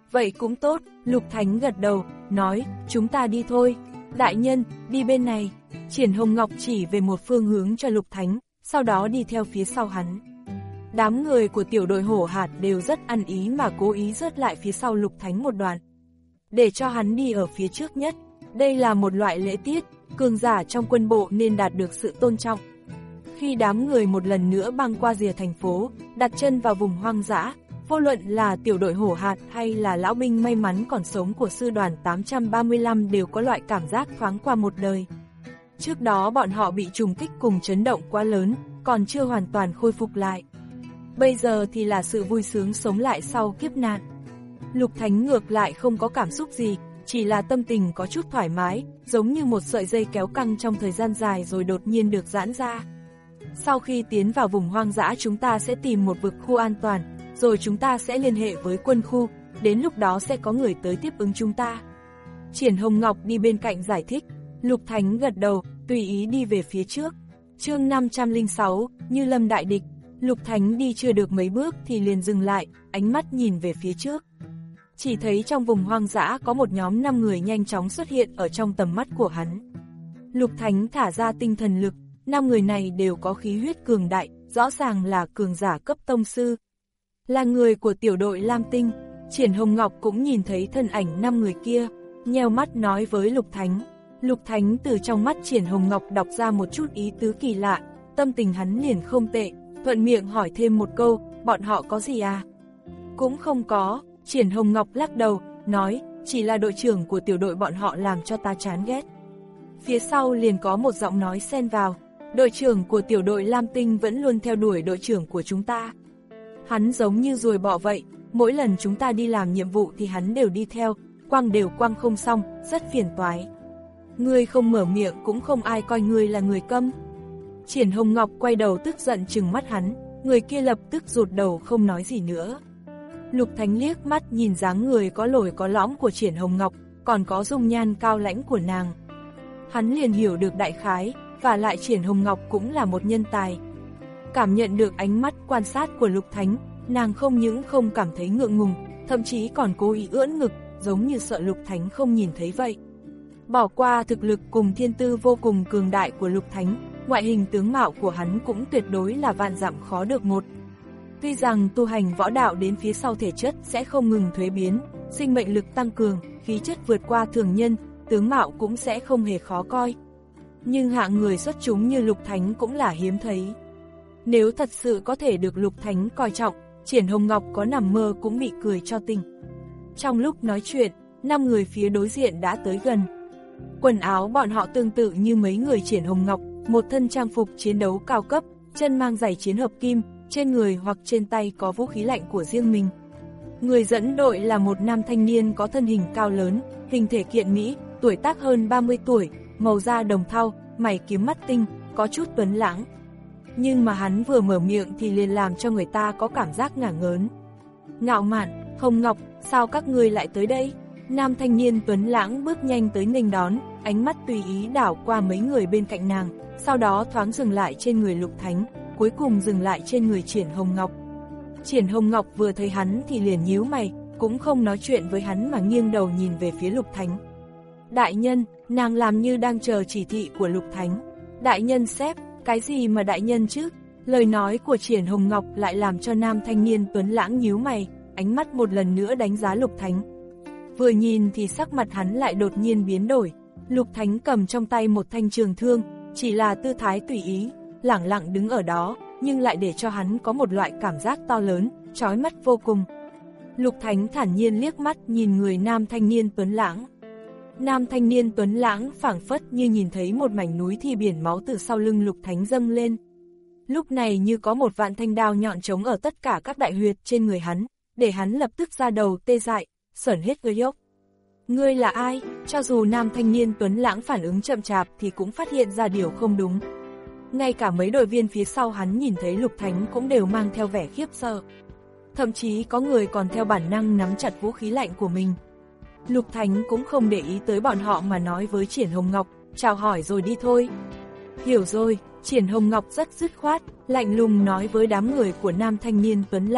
Vậy cũng tốt, Lục Thánh gật đầu, nói, chúng ta đi thôi. Đại nhân, đi bên này. Triển Hồng Ngọc chỉ về một phương hướng cho Lục Thánh, sau đó đi theo phía sau hắn. Đám người của tiểu đội hổ hạt đều rất ăn ý mà cố ý rớt lại phía sau Lục Thánh một đoạn, để cho hắn đi ở phía trước nhất. Đây là một loại lễ tiết, cường giả trong quân bộ nên đạt được sự tôn trọng. Khi đám người một lần nữa băng qua rìa thành phố, đặt chân vào vùng hoang dã, vô luận là tiểu đội hổ hạt hay là lão binh may mắn còn sống của sư đoàn tám trăm ba mươi lăm đều có loại cảm giác thoáng qua một đời. Trước đó bọn họ bị trùng kích cùng chấn động quá lớn, còn chưa hoàn toàn khôi phục lại. Bây giờ thì là sự vui sướng sống lại sau kiếp nạn. Lục Thánh ngược lại không có cảm xúc gì, chỉ là tâm tình có chút thoải mái, giống như một sợi dây kéo căng trong thời gian dài rồi đột nhiên được giãn ra. Sau khi tiến vào vùng hoang dã chúng ta sẽ tìm một vực khu an toàn, rồi chúng ta sẽ liên hệ với quân khu, đến lúc đó sẽ có người tới tiếp ứng chúng ta. Triển Hồng Ngọc đi bên cạnh giải thích, Lục Thánh gật đầu, tùy ý đi về phía trước. Chương năm trăm lẻ sáu, Như Lâm đại địch. Lục Thánh đi chưa được mấy bước thì liền dừng lại, ánh mắt nhìn về phía trước. Chỉ thấy trong vùng hoang dã có một nhóm năm người nhanh chóng xuất hiện ở trong tầm mắt của hắn. Lục Thánh thả ra tinh thần lực, năm người này đều có khí huyết cường đại, rõ ràng là cường giả cấp tông sư. Là người của tiểu đội Lam Tinh. Triển Hồng Ngọc cũng nhìn thấy thân ảnh năm người kia, nheo mắt nói với Lục Thánh. Lục Thánh từ trong mắt Triển Hồng Ngọc đọc ra một chút ý tứ kỳ lạ, tâm tình hắn liền không tệ, thuận miệng hỏi thêm một câu, bọn họ có gì à? Cũng không có. Triển Hồng Ngọc lắc đầu, nói, chỉ là đội trưởng của tiểu đội bọn họ làm cho ta chán ghét. Phía sau liền có một giọng nói xen vào, đội trưởng của tiểu đội Lam Tinh vẫn luôn theo đuổi đội trưởng của chúng ta. Hắn giống như ruồi bọ vậy, mỗi lần chúng ta đi làm nhiệm vụ thì hắn đều đi theo, quăng đều quăng không xong, rất phiền toái. Ngươi không mở miệng cũng không ai coi ngươi là người câm. Triển Hồng Ngọc quay đầu tức giận trừng mắt hắn, người kia lập tức rụt đầu không nói gì nữa. Lục Thánh liếc mắt nhìn dáng người có lồi có lõm của Triển Hồng Ngọc, còn có dung nhan cao lãnh của nàng. Hắn liền hiểu được đại khái, và lại Triển Hồng Ngọc cũng là một nhân tài. Cảm nhận được ánh mắt quan sát của Lục Thánh, nàng không những không cảm thấy ngượng ngùng, thậm chí còn cố ý ưỡn ngực, giống như sợ Lục Thánh không nhìn thấy vậy. Bỏ qua thực lực cùng thiên tư vô cùng cường đại của Lục Thánh, ngoại hình tướng mạo của hắn cũng tuyệt đối là vạn dặm khó được một. Tuy rằng tu hành võ đạo đến phía sau thể chất sẽ không ngừng thuế biến, sinh mệnh lực tăng cường, khí chất vượt qua thường nhân, tướng mạo cũng sẽ không hề khó coi. Nhưng hạng người xuất chúng như Lục Thánh cũng là hiếm thấy. Nếu thật sự có thể được Lục Thánh coi trọng, Triển Hồng Ngọc có nằm mơ cũng bị cười cho tỉnh. Trong lúc nói chuyện, năm người phía đối diện đã tới gần. Quần áo bọn họ tương tự như mấy người Triển Hồng Ngọc, một thân trang phục chiến đấu cao cấp, chân mang giày chiến hợp kim, trên người hoặc trên tay có vũ khí lạnh của riêng mình. Người dẫn đội là một nam thanh niên có thân hình cao lớn, hình thể kiện mỹ, tuổi tác hơn ba mươi tuổi, màu da đồng thau, mày kiếm mắt tinh, có chút tuấn lãng. Nhưng mà hắn vừa mở miệng thì liền làm cho người ta có cảm giác ngả ngớn. Ngạo mạn, Hồng Ngọc, sao các ngươi lại tới đây? Nam thanh niên tuấn lãng bước nhanh tới nghênh đón, ánh mắt tùy ý đảo qua mấy người bên cạnh nàng, sau đó thoáng dừng lại trên người Lục Thánh, cuối cùng dừng lại trên người Triển Hồng Ngọc. Triển Hồng Ngọc vừa thấy hắn thì liền nhíu mày, cũng không nói chuyện với hắn mà nghiêng đầu nhìn về phía Lục Thánh. Đại nhân, nàng làm như đang chờ chỉ thị của Lục Thánh. Đại nhân sếp, cái gì mà đại nhân chứ? Lời nói của Triển Hồng Ngọc lại làm cho nam thanh niên tuấn lãng nhíu mày, ánh mắt một lần nữa đánh giá Lục Thánh. Vừa nhìn thì sắc mặt hắn lại đột nhiên biến đổi. Lục Thánh cầm trong tay một thanh trường thương, chỉ là tư thái tùy ý, lẳng lặng đứng ở đó, nhưng lại để cho hắn có một loại cảm giác to lớn, chói mắt vô cùng. Lục Thánh thản nhiên liếc mắt nhìn người nam thanh niên tuấn lãng. Nam thanh niên tuấn lãng phảng phất như nhìn thấy một mảnh núi thì biển máu từ sau lưng Lục Thánh dâng lên. Lúc này như có một vạn thanh đao nhọn trống ở tất cả các đại huyệt trên người hắn, để hắn lập tức ra đầu tê dại, sởn hết gai ốc. Ngươi là ai? Cho dù nam thanh niên tuấn lãng phản ứng chậm chạp thì cũng phát hiện ra điều không đúng. Ngay cả mấy đội viên phía sau hắn nhìn thấy Lục Thánh cũng đều mang theo vẻ khiếp sợ. Thậm chí có người còn theo bản năng nắm chặt vũ khí lạnh của mình. Lục Thánh cũng không để ý tới bọn họ mà nói với Triển Hồng Ngọc, chào hỏi rồi đi thôi. Hiểu rồi, Triển Hồng Ngọc rất dứt khoát, lạnh lùng nói với đám người của nam thanh niên tuấn lãng,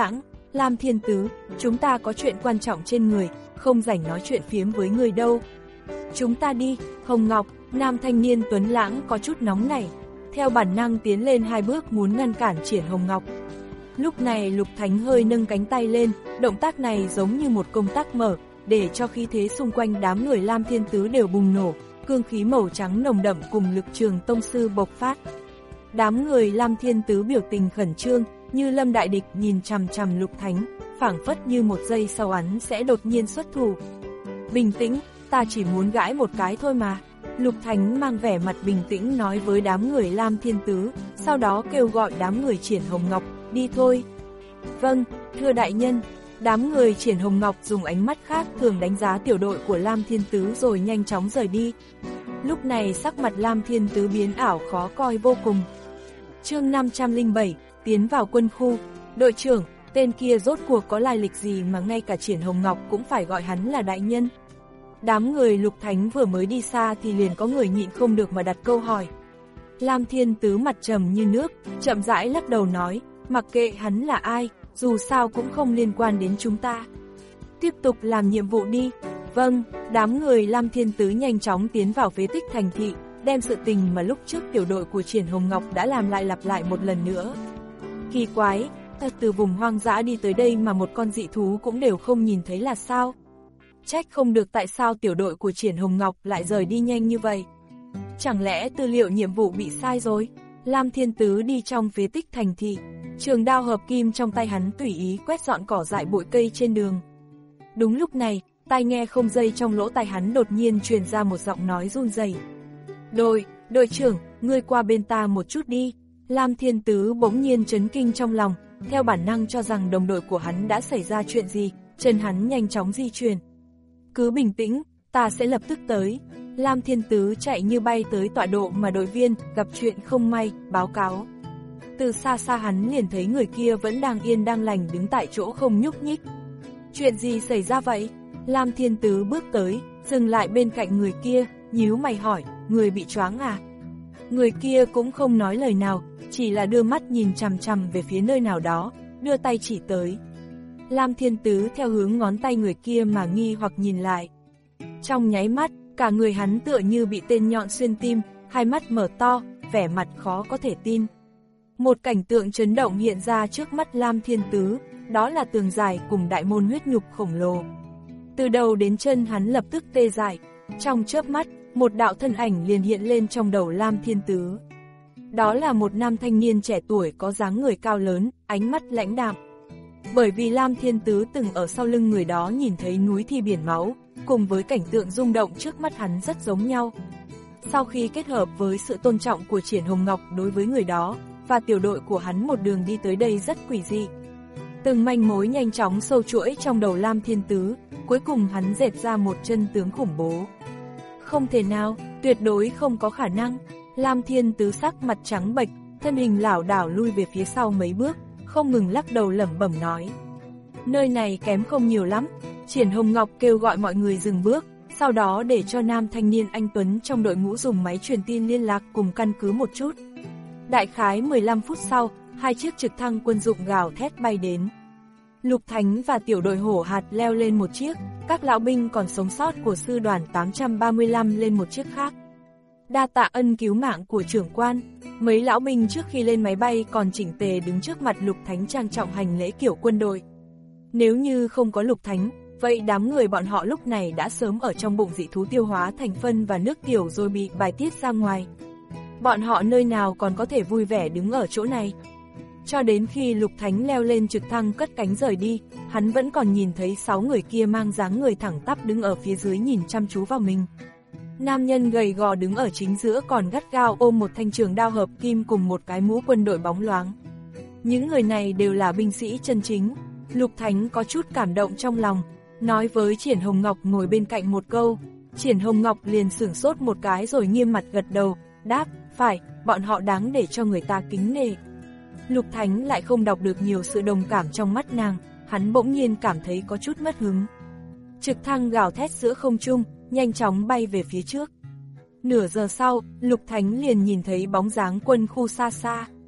Lam Thiên Tứ, chúng ta có chuyện quan trọng trên người, không rảnh nói chuyện phiếm với người đâu. Chúng ta đi. Hồng Ngọc, nam thanh niên tuấn lãng có chút nóng nảy, theo bản năng tiến lên hai bước muốn ngăn cản Triển Hồng Ngọc. Lúc này Lục Thánh hơi nâng cánh tay lên, động tác này giống như một công tắc mở, để cho khí thế xung quanh đám người Lam Thiên Tứ đều bùng nổ, cương khí màu trắng nồng đậm cùng lực trường tông sư bộc phát. Đám người Lam Thiên Tứ biểu tình khẩn trương, như lâm đại địch nhìn chằm chằm Lục Thánh, phảng phất như một giây sau hắn sẽ đột nhiên xuất thủ. Bình tĩnh, ta chỉ muốn gãi một cái thôi mà. Lục Thánh mang vẻ mặt bình tĩnh nói với đám người Lam Thiên Tứ, sau đó kêu gọi đám người Triển Hồng Ngọc, đi thôi. Vâng, thưa đại nhân. Đám người Triển Hồng Ngọc dùng ánh mắt khác thường đánh giá tiểu đội của Lam Thiên Tứ rồi nhanh chóng rời đi. Lúc này sắc mặt Lam Thiên Tứ biến ảo khó coi vô cùng. Chương năm trăm lẻ bảy, tiến vào quân khu. Đội trưởng, tên kia rốt cuộc có lai lịch gì mà ngay cả Triển Hồng Ngọc cũng phải gọi hắn là đại nhân? Đám người Lục Thánh vừa mới đi xa thì liền có người nhịn không được mà đặt câu hỏi. Lam Thiên Tứ mặt trầm như nước, chậm rãi lắc đầu nói, mặc kệ hắn là ai, dù sao cũng không liên quan đến chúng ta. Tiếp tục làm nhiệm vụ đi. Vâng, đám người Lam Thiên Tứ nhanh chóng tiến vào phế tích thành thị, đem sự tình mà lúc trước tiểu đội của Triển Hồng Ngọc đã làm lại lặp lại một lần nữa. Kỳ quái, thật từ vùng hoang dã đi tới đây mà một con dị thú cũng đều không nhìn thấy là sao? Trách không được tại sao tiểu đội của Triển Hồng Ngọc lại rời đi nhanh như vậy. Chẳng lẽ tư liệu nhiệm vụ bị sai rồi? Lam Thiên Tứ đi trong phế tích thành thị, trường đao hợp kim trong tay hắn tùy ý quét dọn cỏ dại bụi cây trên đường. Đúng lúc này, tai nghe không dây trong lỗ tai hắn đột nhiên truyền ra một giọng nói run rẩy. Đội, đội trưởng, ngươi qua bên ta một chút đi. Lam Thiên Tứ bỗng nhiên chấn kinh trong lòng, theo bản năng cho rằng đồng đội của hắn đã xảy ra chuyện gì, chân hắn nhanh chóng di chuyển. Cứ bình tĩnh, ta sẽ lập tức tới. Lam Thiên Tứ chạy như bay tới tọa độ mà đội viên gặp chuyện không may, báo cáo. Từ xa xa hắn liền thấy người kia vẫn đang yên đang lành đứng tại chỗ không nhúc nhích. Chuyện gì xảy ra vậy? Lam Thiên Tứ bước tới, dừng lại bên cạnh người kia, nhíu mày hỏi, người bị choáng à? Người kia cũng không nói lời nào, chỉ là đưa mắt nhìn chằm chằm về phía nơi nào đó, đưa tay chỉ tới. Lam Thiên Tứ theo hướng ngón tay người kia mà nghi hoặc nhìn lại. Trong nháy mắt, cả người hắn tựa như bị tên nhọn xuyên tim, hai mắt mở to, vẻ mặt khó có thể tin. Một cảnh tượng chấn động hiện ra trước mắt Lam Thiên Tứ, đó là tường dài cùng đại môn huyết nhục khổng lồ. Từ đầu đến chân hắn lập tức tê dại, trong chớp mắt, một đạo thân ảnh liền hiện lên trong đầu Lam Thiên Tứ. Đó là một nam thanh niên trẻ tuổi có dáng người cao lớn, ánh mắt lãnh đạm. Bởi vì Lam Thiên Tứ từng ở sau lưng người đó nhìn thấy núi thi biển máu, cùng với cảnh tượng rung động trước mắt hắn rất giống nhau. Sau khi kết hợp với sự tôn trọng của Triển Hồng Ngọc đối với người đó, và tiểu đội của hắn một đường đi tới đây rất quỷ dị. Từng manh mối nhanh chóng sâu chuỗi trong đầu Lam Thiên Tứ, cuối cùng hắn dệt ra một chân tướng khủng bố. Không thể nào, tuyệt đối không có khả năng. Lam Thiên Tứ sắc mặt trắng bệch, thân hình lảo đảo lui về phía sau mấy bước, không ngừng lắc đầu lẩm bẩm nói. Nơi này kém không nhiều lắm. Triển Hồng Ngọc kêu gọi mọi người dừng bước, sau đó để cho nam thanh niên anh Tuấn trong đội ngũ dùng máy truyền tin liên lạc cùng căn cứ một chút. Đại khái mười lăm phút sau, hai chiếc trực thăng quân dụng gào thét bay đến. Lục Thánh và tiểu đội hổ hạt leo lên một chiếc, các lão binh còn sống sót của sư đoàn tám trăm ba mươi lăm lên một chiếc khác. Đa tạ ân cứu mạng của trưởng quan, mấy lão binh trước khi lên máy bay còn chỉnh tề đứng trước mặt Lục Thánh trang trọng hành lễ kiểu quân đội. Nếu như không có Lục Thánh, vậy đám người bọn họ lúc này đã sớm ở trong bụng dị thú tiêu hóa thành phân và nước tiểu rồi bị bài tiết ra ngoài. Bọn họ nơi nào còn có thể vui vẻ đứng ở chỗ này. Cho đến khi Lục Thánh leo lên trực thăng cất cánh rời đi, hắn vẫn còn nhìn thấy sáu người kia mang dáng người thẳng tắp đứng ở phía dưới nhìn chăm chú vào mình. Nam nhân gầy gò đứng ở chính giữa còn gắt gao ôm một thanh trường đao hợp kim cùng một cái mũ quân đội bóng loáng. Những người này đều là binh sĩ chân chính. Lục Thánh có chút cảm động trong lòng, nói với Triển Hồng Ngọc ngồi bên cạnh một câu. Triển Hồng Ngọc liền sửng sốt một cái rồi nghiêm mặt gật đầu, đáp, phải, bọn họ đáng để cho người ta kính nể. Lục Thánh lại không đọc được nhiều sự đồng cảm trong mắt nàng, hắn bỗng nhiên cảm thấy có chút mất hứng. Trực thăng gào thét giữa không trung, nhanh chóng bay về phía trước. Nửa giờ sau, Lục Thánh liền nhìn thấy bóng dáng quân khu xa xa.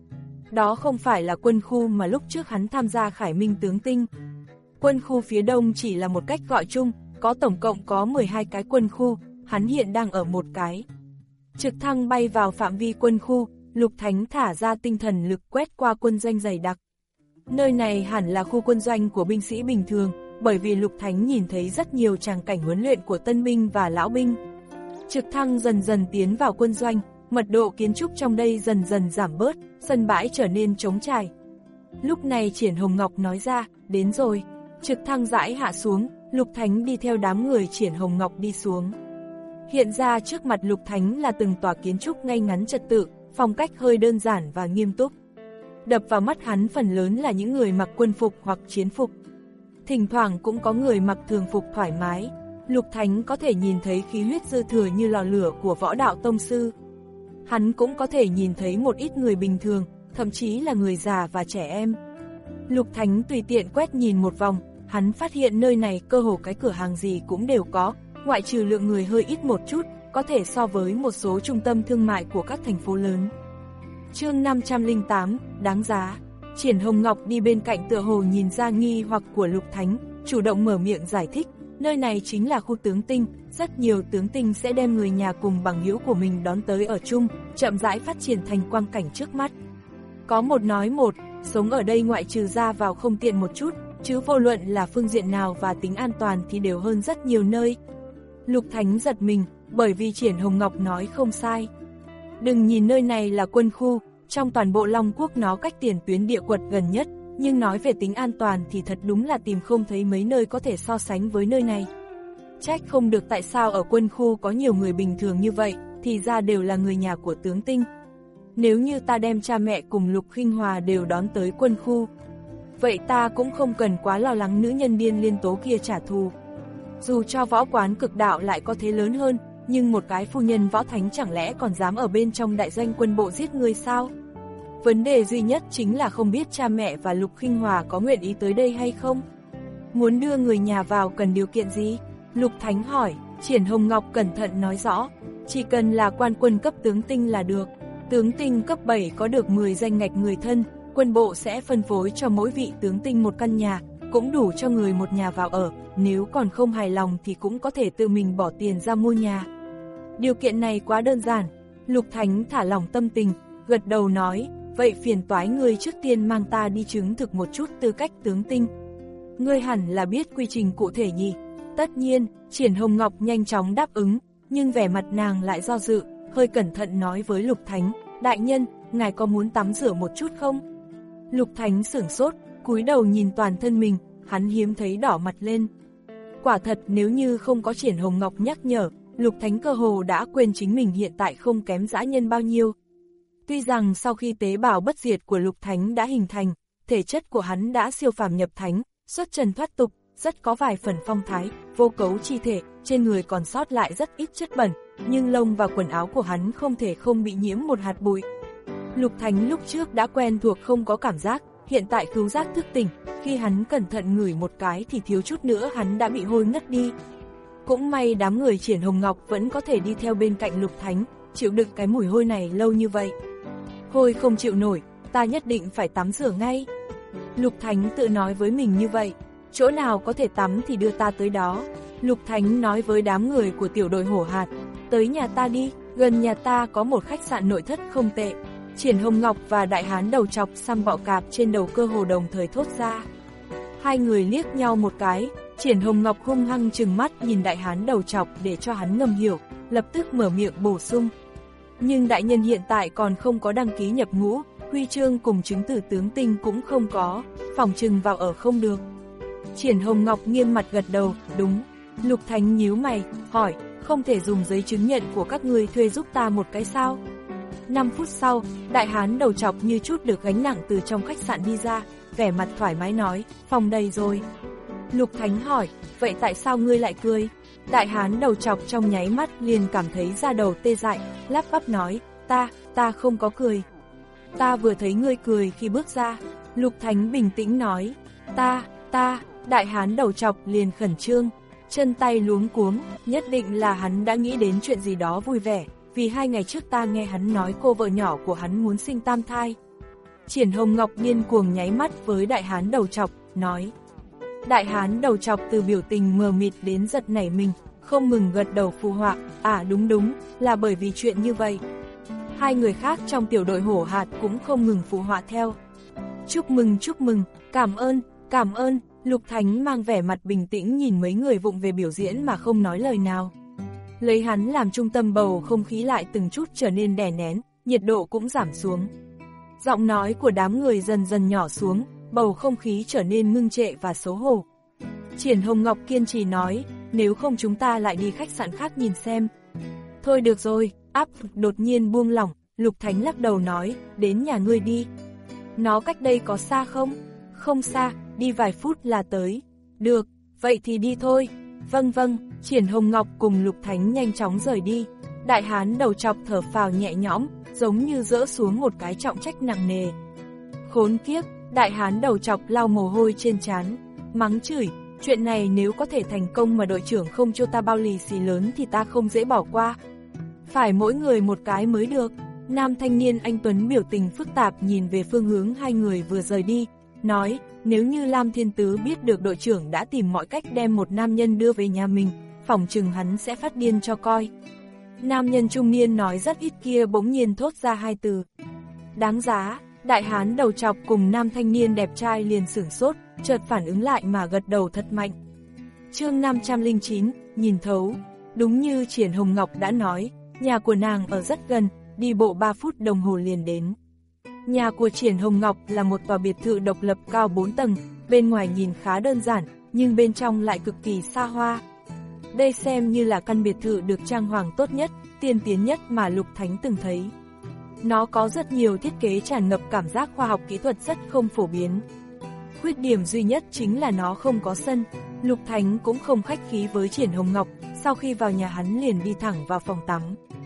Đó không phải là quân khu mà lúc trước hắn tham gia Khải Minh tướng tinh. Quân khu phía đông chỉ là một cách gọi chung, có tổng cộng có mười hai cái quân khu, hắn hiện đang ở một cái. Trực thăng bay vào phạm vi quân khu, Lục Thánh thả ra tinh thần lực quét qua quân doanh dày đặc. Nơi này hẳn là khu quân doanh của binh sĩ bình thường, bởi vì Lục Thánh nhìn thấy rất nhiều tràng cảnh huấn luyện của tân binh và lão binh. Trực thăng dần dần tiến vào quân doanh, mật độ kiến trúc trong đây dần dần giảm bớt, sân bãi trở nên trống trải. Lúc này Triển Hồng Ngọc nói ra, đến rồi. Trực thăng rãi hạ xuống, Lục Thánh đi theo đám người Triển Hồng Ngọc đi xuống. Hiện ra trước mặt Lục Thánh là từng tòa kiến trúc ngay ngắn trật tự, phong cách hơi đơn giản và nghiêm túc. Đập vào mắt hắn phần lớn là những người mặc quân phục hoặc chiến phục. Thỉnh thoảng cũng có người mặc thường phục thoải mái. Lục Thánh có thể nhìn thấy khí huyết dư thừa như lò lửa của võ đạo tông sư. Hắn cũng có thể nhìn thấy một ít người bình thường, thậm chí là người già và trẻ em. Lục Thánh tùy tiện quét nhìn một vòng, hắn phát hiện nơi này cơ hồ cái cửa hàng gì cũng đều có, ngoại trừ lượng người hơi ít một chút, có thể so với một số trung tâm thương mại của các thành phố lớn. Chương năm trăm lẻ tám, đáng giá. Triển Hồng Ngọc đi bên cạnh tựa hồ nhìn ra nghi hoặc của Lục Thánh, chủ động mở miệng giải thích, nơi này chính là khu tướng tinh, rất nhiều tướng tinh sẽ đem người nhà cùng bằng hữu của mình đón tới ở chung, chậm rãi phát triển thành quang cảnh trước mắt. Có một nói một, sống ở đây ngoại trừ ra vào không tiện một chút, chứ vô luận là phương diện nào và tính an toàn thì đều hơn rất nhiều nơi. Lục Thánh giật mình, bởi vì Triển Hồng Ngọc nói không sai. Đừng nhìn nơi này là quân khu, trong toàn bộ Long Quốc nó cách tiền tuyến địa quật gần nhất, nhưng nói về tính an toàn thì thật đúng là tìm không thấy mấy nơi có thể so sánh với nơi này. Trách không được tại sao ở quân khu có nhiều người bình thường như vậy, thì ra đều là người nhà của tướng tinh. Nếu như ta đem cha mẹ cùng Lục Khinh Hòa đều đón tới quân khu, vậy ta cũng không cần quá lo lắng nữ nhân điên liên tố kia trả thù. Dù cho võ quán cực đạo lại có thế lớn hơn, nhưng một cái phu nhân võ thánh chẳng lẽ còn dám ở bên trong đại doanh quân bộ giết người sao? Vấn đề duy nhất chính là không biết cha mẹ và Lục Khinh Hòa có nguyện ý tới đây hay không? Muốn đưa người nhà vào cần điều kiện gì? Lục Thánh hỏi. Triển Hồng Ngọc cẩn thận nói rõ, chỉ cần là quan quân cấp tướng tinh là được. Tướng tinh cấp bảy có được mười danh ngạch người thân, quân bộ sẽ phân phối cho mỗi vị tướng tinh một căn nhà, cũng đủ cho người một nhà vào ở, nếu còn không hài lòng thì cũng có thể tự mình bỏ tiền ra mua nhà. Điều kiện này quá đơn giản. Lục Thánh thả lỏng tâm tình, gật đầu nói, vậy phiền toái ngươi trước tiên mang ta đi chứng thực một chút tư cách tướng tinh. Ngươi hẳn là biết quy trình cụ thể nhỉ? Tất nhiên, Triển Hồng Ngọc nhanh chóng đáp ứng, nhưng vẻ mặt nàng lại do dự, hơi cẩn thận nói với Lục Thánh, đại nhân, ngài có muốn tắm rửa một chút không? Lục Thánh sửng sốt, cúi đầu nhìn toàn thân mình, hắn hiếm thấy đỏ mặt lên. Quả thật nếu như không có Triển Hồng Ngọc nhắc nhở, Lục Thánh cơ hồ đã quên chính mình hiện tại không kém dã nhân bao nhiêu. Tuy rằng sau khi tế bào bất diệt của Lục Thánh đã hình thành, thể chất của hắn đã siêu phàm nhập thánh, xuất trần thoát tục, rất có vài phần phong thái, vô cấu chi thể, trên người còn sót lại rất ít chất bẩn, nhưng lông và quần áo của hắn không thể không bị nhiễm một hạt bụi. Lục Thánh lúc trước đã quen thuộc không có cảm giác, hiện tại khứu giác thức tỉnh, khi hắn cẩn thận ngửi một cái thì thiếu chút nữa hắn đã bị hôi ngất đi. Cũng may đám người Triển Hồng Ngọc vẫn có thể đi theo bên cạnh Lục Thánh, chịu đựng cái mùi hôi này lâu như vậy. Hôi không chịu nổi, ta nhất định phải tắm rửa ngay. Lục Thánh tự nói với mình như vậy, chỗ nào có thể tắm thì đưa ta tới đó. Lục Thánh nói với đám người của tiểu đội hổ hạt, tới nhà ta đi, gần nhà ta có một khách sạn nội thất không tệ. Triển Hồng Ngọc và đại hán đầu chọc xăm bọ cạp trên đầu cơ hồ đồng thời thốt ra. Hai người liếc nhau một cái, Triển Hồng Ngọc hung hăng trừng mắt nhìn đại hán đầu chọc để cho hắn ngầm hiểu, lập tức mở miệng bổ sung. Nhưng đại nhân hiện tại còn không có đăng ký nhập ngũ, huy chương cùng chứng tử tướng tinh cũng không có, phòng trừng vào ở không được. Triển Hồng Ngọc nghiêm mặt gật đầu, đúng. Lục Thánh nhíu mày, hỏi, không thể dùng giấy chứng nhận của các ngươi thuê giúp ta một cái sao? năm phút sau, đại hán đầu chọc như chút được gánh nặng từ trong khách sạn đi ra, vẻ mặt thoải mái nói, phòng đầy rồi. Lục Thánh hỏi, vậy tại sao ngươi lại cười? Đại hán đầu chọc trong nháy mắt liền cảm thấy da đầu tê dại, lắp bắp nói, ta, ta không có cười. Ta vừa thấy ngươi cười khi bước ra. Lục Thánh bình tĩnh nói, ta, ta, đại hán đầu chọc liền khẩn trương, chân tay luống cuống, nhất định là hắn đã nghĩ đến chuyện gì đó vui vẻ, vì hai ngày trước ta nghe hắn nói cô vợ nhỏ của hắn muốn sinh tam thai. Triển Hồng Ngọc điên cuồng nháy mắt với đại hán đầu chọc, nói. Đại hán đầu chọc từ biểu tình mờ mịt đến giật nảy mình, không mừng gật đầu phụ họa, à đúng đúng, là bởi vì chuyện như vậy. Hai người khác trong tiểu đội hổ hạt cũng không ngừng phụ họa theo. Chúc mừng chúc mừng, cảm ơn, cảm ơn, Lục Thánh mang vẻ mặt bình tĩnh nhìn mấy người vụng về biểu diễn mà không nói lời nào. Lấy hắn làm trung tâm bầu không khí lại từng chút trở nên đè nén, nhiệt độ cũng giảm xuống. Giọng nói của đám người dần dần nhỏ xuống, bầu không khí trở nên ngưng trệ và xấu hổ. Triển Hồng Ngọc kiên trì nói, nếu không chúng ta lại đi khách sạn khác nhìn xem. Thôi được rồi, áp đột nhiên buông lỏng, Lục Thánh lắc đầu nói, đến nhà ngươi đi. Nó cách đây có xa không? Không xa, đi vài phút là tới. Được, vậy thì đi thôi. Vâng vâng, Triển Hồng Ngọc cùng Lục Thánh nhanh chóng rời đi. Đại hán đầu chọc thở phào nhẹ nhõm, giống như dỡ xuống một cái trọng trách nặng nề. Khốn kiếp, đại hán đầu chọc lau mồ hôi trên trán, mắng chửi, chuyện này nếu có thể thành công mà đội trưởng không cho ta bao lì xì lớn thì ta không dễ bỏ qua. Phải mỗi người một cái mới được. Nam thanh niên anh Tuấn biểu tình phức tạp nhìn về phương hướng hai người vừa rời đi, nói, nếu như Lam Thiên Tứ biết được đội trưởng đã tìm mọi cách đem một nam nhân đưa về nhà mình, phỏng chừng hắn sẽ phát điên cho coi. Nam nhân trung niên nói rất ít kia bỗng nhiên thốt ra hai từ. Đáng giá, đại hán đầu chọc cùng nam thanh niên đẹp trai liền sửng sốt, chợt phản ứng lại mà gật đầu thật mạnh. Chương năm trăm lẻ chín, nhìn thấu. Đúng như Triển Hồng Ngọc đã nói, nhà của nàng ở rất gần, đi bộ ba phút đồng hồ liền đến. Nhà của Triển Hồng Ngọc là một tòa biệt thự độc lập cao bốn tầng, bên ngoài nhìn khá đơn giản, nhưng bên trong lại cực kỳ xa hoa. Đây xem như là căn biệt thự được trang hoàng tốt nhất, tiên tiến nhất mà Lục Thánh từng thấy. Nó có rất nhiều thiết kế tràn ngập cảm giác khoa học kỹ thuật rất không phổ biến. Khuyết điểm duy nhất chính là nó không có sân. Lục Thánh cũng không khách khí với Triển Hồng Ngọc, sau khi vào nhà hắn liền đi thẳng vào phòng tắm.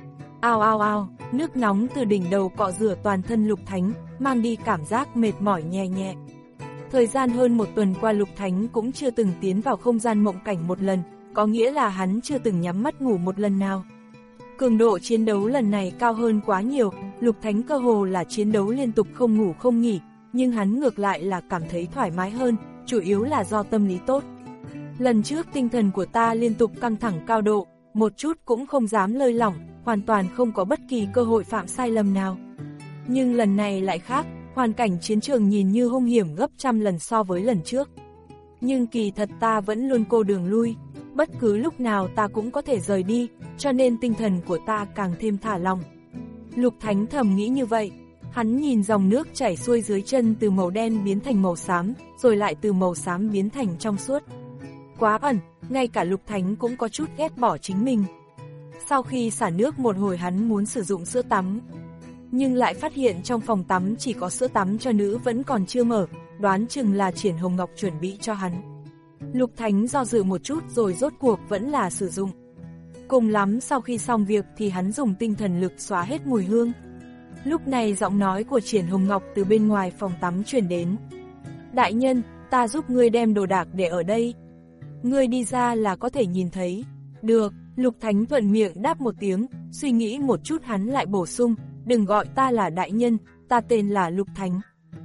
Ao ao ao, nước nóng từ đỉnh đầu cọ rửa toàn thân Lục Thánh, mang đi cảm giác mệt mỏi nhẹ nhẹ. Thời gian hơn một tuần qua Lục Thánh cũng chưa từng tiến vào không gian mộng cảnh một lần, có nghĩa là hắn chưa từng nhắm mắt ngủ một lần nào. Cường độ chiến đấu lần này cao hơn quá nhiều, Lục Thánh cơ hồ là chiến đấu liên tục không ngủ không nghỉ, nhưng hắn ngược lại là cảm thấy thoải mái hơn, chủ yếu là do tâm lý tốt. Lần trước tinh thần của ta liên tục căng thẳng cao độ, một chút cũng không dám lơi lỏng, hoàn toàn không có bất kỳ cơ hội phạm sai lầm nào. Nhưng lần này lại khác, hoàn cảnh chiến trường nhìn như hung hiểm gấp trăm lần so với lần trước. Nhưng kỳ thật ta vẫn luôn cô đường lui, bất cứ lúc nào ta cũng có thể rời đi, cho nên tinh thần của ta càng thêm thả lỏng. Lục Thánh thầm nghĩ như vậy, hắn nhìn dòng nước chảy xuôi dưới chân từ màu đen biến thành màu xám, rồi lại từ màu xám biến thành trong suốt. Quá ẩn, ngay cả Lục Thánh cũng có chút ghét bỏ chính mình. Sau khi xả nước một hồi hắn muốn sử dụng sữa tắm, nhưng lại phát hiện trong phòng tắm chỉ có sữa tắm cho nữ vẫn còn chưa mở, đoán chừng là Triển Hồng Ngọc chuẩn bị cho hắn. Lục Thánh do dự một chút rồi rốt cuộc vẫn là sử dụng. Cùng lắm sau khi xong việc thì hắn dùng tinh thần lực xóa hết mùi hương. Lúc này giọng nói của Triển Hồng Ngọc từ bên ngoài phòng tắm truyền đến. Đại nhân, ta giúp ngươi đem đồ đạc để ở đây. Ngươi đi ra là có thể nhìn thấy. Được, Lục Thánh thuận miệng đáp một tiếng, suy nghĩ một chút hắn lại bổ sung, đừng gọi ta là đại nhân, ta tên là Lục Thánh.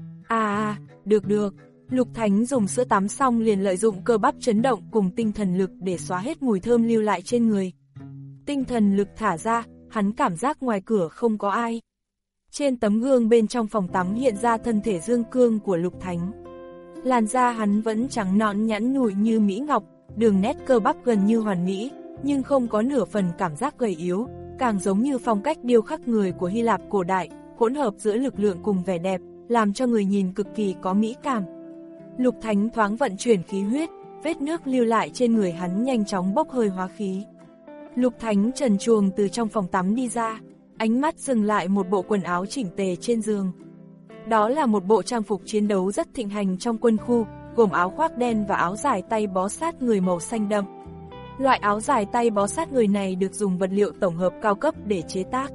À à, được được. Lục Thánh dùng sữa tắm xong liền lợi dụng cơ bắp chấn động cùng tinh thần lực để xóa hết mùi thơm lưu lại trên người. Tinh thần lực thả ra, hắn cảm giác ngoài cửa không có ai. Trên tấm gương bên trong phòng tắm hiện ra thân thể dương cương của Lục Thánh. Làn da hắn vẫn trắng nõn nhẵn nhụi như mỹ ngọc, đường nét cơ bắp gần như hoàn mỹ, nhưng không có nửa phần cảm giác gầy yếu, càng giống như phong cách điêu khắc người của Hy Lạp cổ đại, hỗn hợp giữa lực lượng cùng vẻ đẹp, làm cho người nhìn cực kỳ có mỹ cảm. Lục Thánh thoáng vận chuyển khí huyết, vết nước lưu lại trên người hắn nhanh chóng bốc hơi hóa khí. Lục Thánh trần truồng từ trong phòng tắm đi ra, ánh mắt dừng lại một bộ quần áo chỉnh tề trên giường. Đó là một bộ trang phục chiến đấu rất thịnh hành trong quân khu, gồm áo khoác đen và áo dài tay bó sát người màu xanh đậm. Loại áo dài tay bó sát người này được dùng vật liệu tổng hợp cao cấp để chế tác.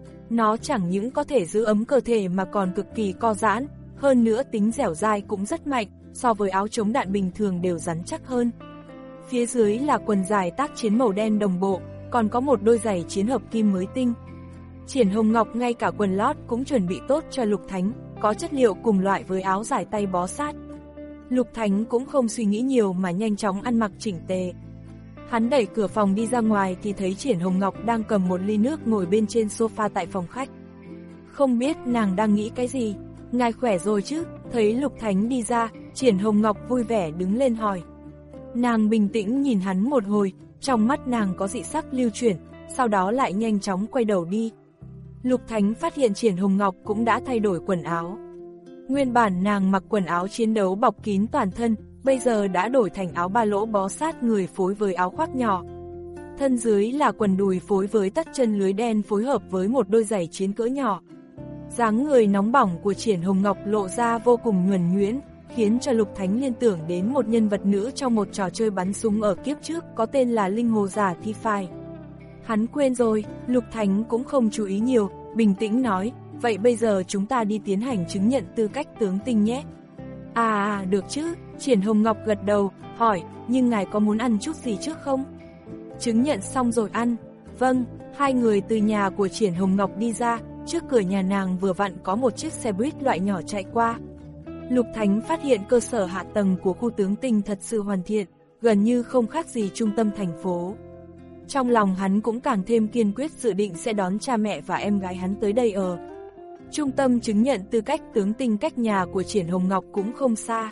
Nó chẳng những có thể giữ ấm cơ thể mà còn cực kỳ co giãn, hơn nữa tính dẻo dai cũng rất mạnh, so với áo chống đạn bình thường đều rắn chắc hơn. Phía dưới là quần dài tác chiến màu đen đồng bộ, còn có một đôi giày chiến hợp kim mới tinh. Triển Hồng Ngọc ngay cả quần lót cũng chuẩn bị tốt cho Lục Thánh, có chất liệu cùng loại với áo dài tay bó sát. Lục Thánh cũng không suy nghĩ nhiều mà nhanh chóng ăn mặc chỉnh tề. Hắn đẩy cửa phòng đi ra ngoài thì thấy Triển Hồng Ngọc đang cầm một ly nước ngồi bên trên sofa tại phòng khách. Không biết nàng đang nghĩ cái gì. Ngài khỏe rồi chứ? Thấy Lục Thánh đi ra, Triển Hồng Ngọc vui vẻ đứng lên hỏi. Nàng bình tĩnh nhìn hắn một hồi, trong mắt nàng có dị sắc lưu chuyển, sau đó lại nhanh chóng quay đầu đi. Lục Thánh phát hiện Triển Hồng Ngọc cũng đã thay đổi quần áo. Nguyên bản nàng mặc quần áo chiến đấu bọc kín toàn thân, bây giờ đã đổi thành áo ba lỗ bó sát người phối với áo khoác nhỏ. Thân dưới là quần đùi phối với tất chân lưới đen phối hợp với một đôi giày chiến cỡ nhỏ. Dáng người nóng bỏng của Triển Hồng Ngọc lộ ra vô cùng nhuần nhuyễn, khiến cho Lục Thánh liên tưởng đến một nhân vật nữ trong một trò chơi bắn súng ở kiếp trước có tên là Linh Hồ Giả Thi Phai. Hắn quên rồi, Lục Thánh cũng không chú ý nhiều, bình tĩnh nói, vậy bây giờ chúng ta đi tiến hành chứng nhận tư cách tướng tinh nhé. À, à được chứ, Triển Hồng Ngọc gật đầu, hỏi, nhưng ngài có muốn ăn chút gì trước không? Chứng nhận xong rồi ăn. Vâng, hai người từ nhà của Triển Hồng Ngọc đi ra, trước cửa nhà nàng vừa vặn có một chiếc xe buýt loại nhỏ chạy qua. Lục Thánh phát hiện cơ sở hạ tầng của khu tướng tinh thật sự hoàn thiện, gần như không khác gì trung tâm thành phố. Trong lòng hắn cũng càng thêm kiên quyết dự định sẽ đón cha mẹ và em gái hắn tới đây ở. Trung tâm chứng nhận tư cách tướng tinh cách nhà của Triển Hồng Ngọc cũng không xa.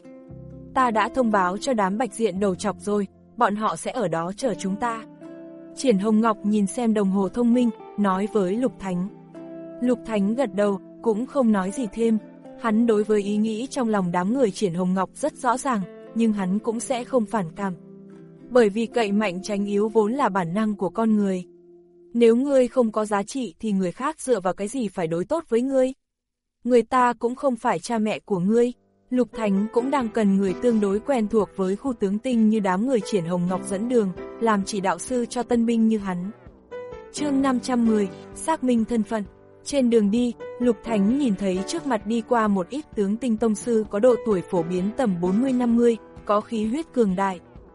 Ta đã thông báo cho đám bạch diện đầu chọc rồi, bọn họ sẽ ở đó chờ chúng ta. Triển Hồng Ngọc nhìn xem đồng hồ thông minh, nói với Lục Thánh. Lục Thánh gật đầu, cũng không nói gì thêm. Hắn đối với ý nghĩ trong lòng đám người Triển Hồng Ngọc rất rõ ràng, nhưng hắn cũng sẽ không phản cảm. Bởi vì cậy mạnh tránh yếu vốn là bản năng của con người. Nếu ngươi không có giá trị thì người khác dựa vào cái gì phải đối tốt với ngươi? Người ta cũng không phải cha mẹ của ngươi. Lục Thánh cũng đang cần người tương đối quen thuộc với khu tướng tinh như đám người Triển Hồng Ngọc dẫn đường, làm chỉ đạo sư cho tân binh như hắn. Chương năm trăm mười, xác minh thân phận. Trên đường đi, Lục Thánh nhìn thấy trước mặt đi qua một ít tướng tinh tông sư có độ tuổi phổ biến tầm bốn mươi năm mươi, có khí huyết cường đại.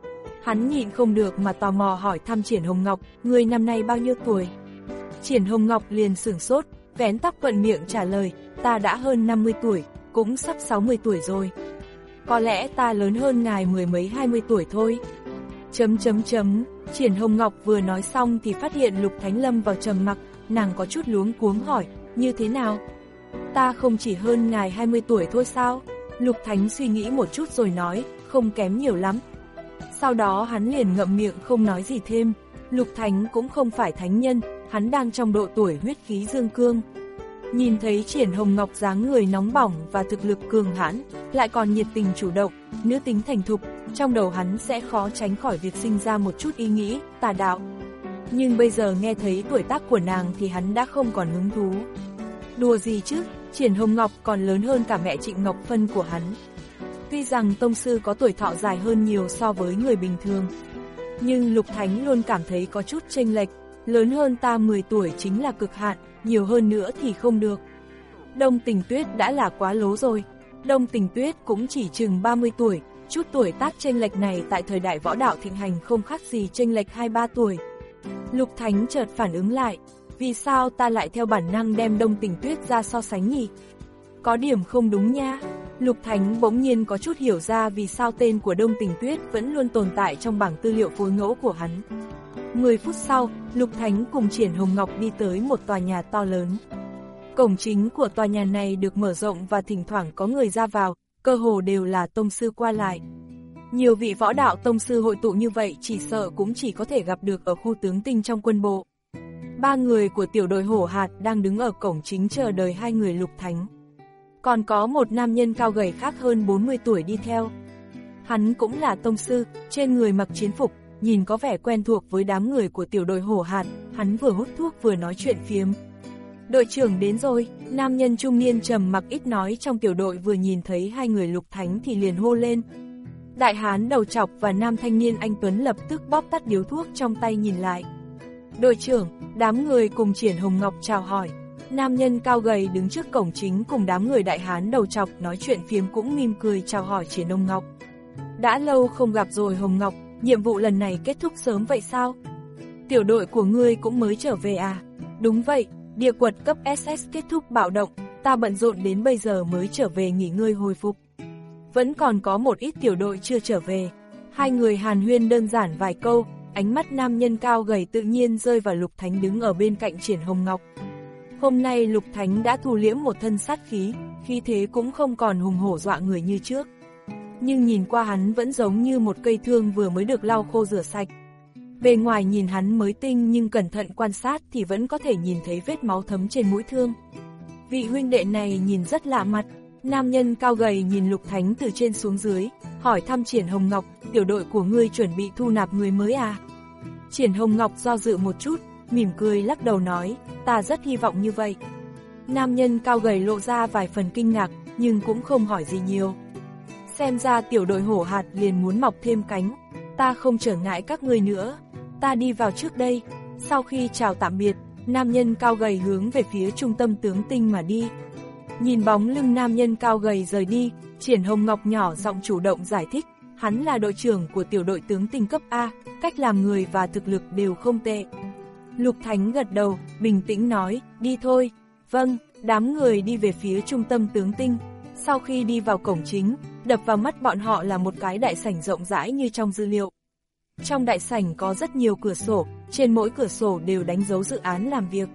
Hắn nhịn không được mà tò mò hỏi thăm Triển Hồng Ngọc, người năm nay bao nhiêu tuổi? Triển Hồng Ngọc liền sửng sốt, vén tóc thuận miệng trả lời, ta đã hơn năm mươi tuổi, cũng sắp sáu mươi tuổi rồi. Có lẽ ta lớn hơn ngài mười mấy hai mươi tuổi thôi. Chấm chấm chấm, Triển Hồng Ngọc vừa nói xong thì phát hiện Lục Thánh lâm vào trầm mặc, nàng có chút luống cuống hỏi, như thế nào? Ta không chỉ hơn ngài hai mươi tuổi thôi sao? Lục Thánh suy nghĩ một chút rồi nói, không kém nhiều lắm. Sau đó hắn liền ngậm miệng không nói gì thêm. Lục Thánh cũng không phải thánh nhân, hắn đang trong độ tuổi huyết khí dương cương. Nhìn thấy Triển Hồng Ngọc dáng người nóng bỏng và thực lực cường hãn, lại còn nhiệt tình chủ động, nữ tính thành thục, trong đầu hắn sẽ khó tránh khỏi việc sinh ra một chút ý nghĩ tà đạo. Nhưng bây giờ nghe thấy tuổi tác của nàng thì hắn đã không còn hứng thú. Đùa gì chứ, Triển Hồng Ngọc còn lớn hơn cả mẹ Trịnh Ngọc Phân của hắn. Tuy rằng tông sư có tuổi thọ dài hơn nhiều so với người bình thường, nhưng Lục Thánh luôn cảm thấy có chút chênh lệch, lớn hơn ta mười tuổi chính là cực hạn, nhiều hơn nữa thì không được. Đông Tình Tuyết đã là quá lố rồi, Đông Tình Tuyết cũng chỉ chừng ba mươi tuổi, chút tuổi tác chênh lệch này tại thời đại võ đạo thịnh hành không khác gì chênh lệch hai ba tuổi. Lục Thánh chợt phản ứng lại, vì sao ta lại theo bản năng đem Đông Tình Tuyết ra so sánh nhỉ? Có điểm không đúng nha. Lục Thánh bỗng nhiên có chút hiểu ra vì sao tên của Đông Tình Tuyết vẫn luôn tồn tại trong bảng tư liệu phối ngẫu của hắn. mười phút sau, Lục Thánh cùng Triển Hồng Ngọc đi tới một tòa nhà to lớn. Cổng chính của tòa nhà này được mở rộng và thỉnh thoảng có người ra vào, cơ hồ đều là tông sư qua lại. Nhiều vị võ đạo tông sư hội tụ như vậy chỉ sợ cũng chỉ có thể gặp được ở khu tướng tinh trong quân bộ. Ba người của tiểu đội Hổ Hạt đang đứng ở cổng chính chờ đợi hai người Lục Thánh. Còn có một nam nhân cao gầy khác hơn bốn mươi tuổi đi theo. Hắn cũng là tông sư, trên người mặc chiến phục, nhìn có vẻ quen thuộc với đám người của tiểu đội Hổ Hạt, hắn vừa hút thuốc vừa nói chuyện phiếm. Đội trưởng đến rồi, nam nhân trung niên trầm mặc ít nói trong tiểu đội vừa nhìn thấy hai người Lục Thánh thì liền hô lên. Đại hán đầu trọc và nam thanh niên anh Tuấn lập tức bóp tắt điếu thuốc trong tay nhìn lại. Đội trưởng, đám người cùng Triển Hồng Ngọc chào hỏi. Nam nhân cao gầy đứng trước cổng chính cùng đám người đại hán đầu trọc nói chuyện phiếm cũng mỉm cười chào hỏi Triển Hồng Ngọc. Đã lâu không gặp rồi Hồng Ngọc, nhiệm vụ lần này kết thúc sớm vậy sao? Tiểu đội của ngươi cũng mới trở về à? Đúng vậy, địa quật cấp ét ét kết thúc bạo động, ta bận rộn đến bây giờ mới trở về nghỉ ngơi hồi phục. Vẫn còn có một ít tiểu đội chưa trở về. Hai người hàn huyên đơn giản vài câu, ánh mắt nam nhân cao gầy tự nhiên rơi vào Lục Thánh đứng ở bên cạnh Triển Hồng Ngọc. Hôm nay Lục Thánh đã thu liễm một thân sát khí, khí thế cũng không còn hùng hổ dọa người như trước. Nhưng nhìn qua hắn vẫn giống như một cây thương vừa mới được lau khô rửa sạch. Bề ngoài nhìn hắn mới tinh nhưng cẩn thận quan sát thì vẫn có thể nhìn thấy vết máu thấm trên mũi thương. Vị huynh đệ này nhìn rất lạ mặt. Nam nhân cao gầy nhìn Lục Thánh từ trên xuống dưới, hỏi thăm Triển Hồng Ngọc, tiểu đội của ngươi chuẩn bị thu nạp người mới à? Triển Hồng Ngọc do dự một chút, mỉm cười lắc đầu nói, ta rất hy vọng như vậy. Nam nhân cao gầy lộ ra vài phần kinh ngạc, nhưng cũng không hỏi gì nhiều. Xem ra tiểu đội hổ hạt liền muốn mọc thêm cánh, ta không trở ngại các ngươi nữa, ta đi vào trước đây. Sau khi chào tạm biệt, nam nhân cao gầy hướng về phía trung tâm tướng tinh mà đi. Nhìn bóng lưng nam nhân cao gầy rời đi, Triển Hồng Ngọc nhỏ giọng chủ động giải thích, hắn là đội trưởng của tiểu đội tướng tinh cấp A, cách làm người và thực lực đều không tệ. Lục Thánh gật đầu, bình tĩnh nói, đi thôi. Vâng, đám người đi về phía trung tâm tướng tinh. Sau khi đi vào cổng chính, đập vào mắt bọn họ là một cái đại sảnh rộng rãi như trong dữ liệu. Trong đại sảnh có rất nhiều cửa sổ, trên mỗi cửa sổ đều đánh dấu dự án làm việc.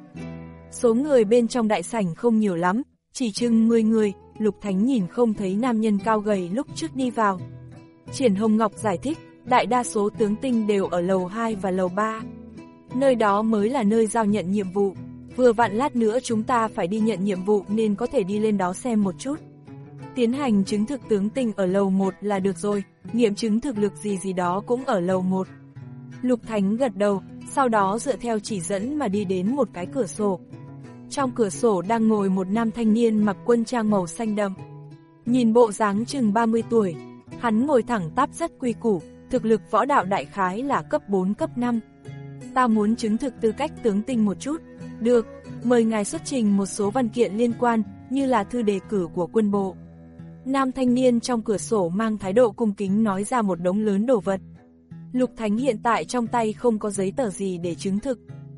Số người bên trong đại sảnh không nhiều lắm, chỉ chừng mười người. Lục Thánh nhìn không thấy nam nhân cao gầy lúc trước đi vào. Triển Hồng Ngọc giải thích, đại đa số tướng tinh đều ở lầu hai và lầu ba. Nơi đó mới là nơi giao nhận nhiệm vụ. Vừa vặn lát nữa chúng ta phải đi nhận nhiệm vụ nên có thể đi lên đó xem một chút. Tiến hành chứng thực tướng tinh ở lầu một là được rồi, nghiệm chứng thực lực gì gì đó cũng ở lầu một. Lục Thánh gật đầu, sau đó dựa theo chỉ dẫn mà đi đến một cái cửa sổ. Trong cửa sổ đang ngồi một nam thanh niên mặc quân trang màu xanh đậm. Nhìn bộ dáng chừng ba mươi tuổi, hắn ngồi thẳng tắp rất quy củ, thực lực võ đạo đại khái là cấp bốn cấp năm. Ta muốn chứng thực tư cách tướng tinh một chút. Được, mời ngài xuất trình một số văn kiện liên quan, như là thư đề cử của quân bộ. Nam thanh niên trong cửa sổ mang thái độ cung kính nói ra một đống lớn đồ vật. Lục Thánh hiện tại trong tay không có giấy tờ gì để chứng thực.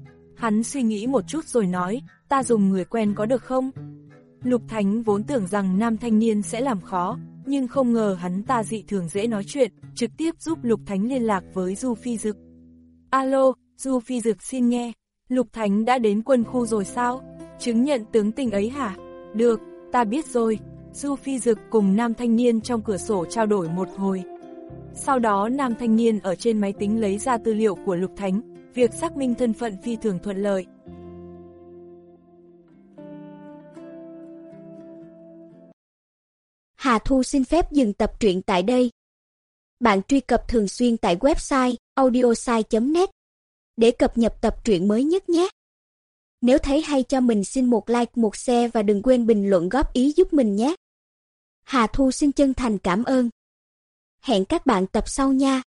Hắn suy nghĩ một chút rồi nói, ta dùng người quen có được không? Lục Thánh vốn tưởng rằng nam thanh niên sẽ làm khó, nhưng không ngờ hắn ta dị thường dễ nói chuyện, trực tiếp giúp Lục Thánh liên lạc với Du Phi Dực. Alo, Du Phi Dực xin nghe, Lục Thánh đã đến quân khu rồi sao? Chứng nhận tướng tinh ấy hả? Được, ta biết rồi. Du Phi Dực cùng nam thanh niên trong cửa sổ trao đổi một hồi. Sau đó nam thanh niên ở trên máy tính lấy ra tư liệu của Lục Thánh, việc xác minh thân phận phi thường thuận lợi. Hà Thu xin phép dừng tập truyện tại đây. Bạn truy cập thường xuyên tại website audiosai chấm net để cập nhật tập truyện mới nhất nhé. Nếu thấy hay cho mình xin một like, một share và đừng quên bình luận góp ý giúp mình nhé. Hà Thu xin chân thành cảm ơn. Hẹn các bạn tập sau nha.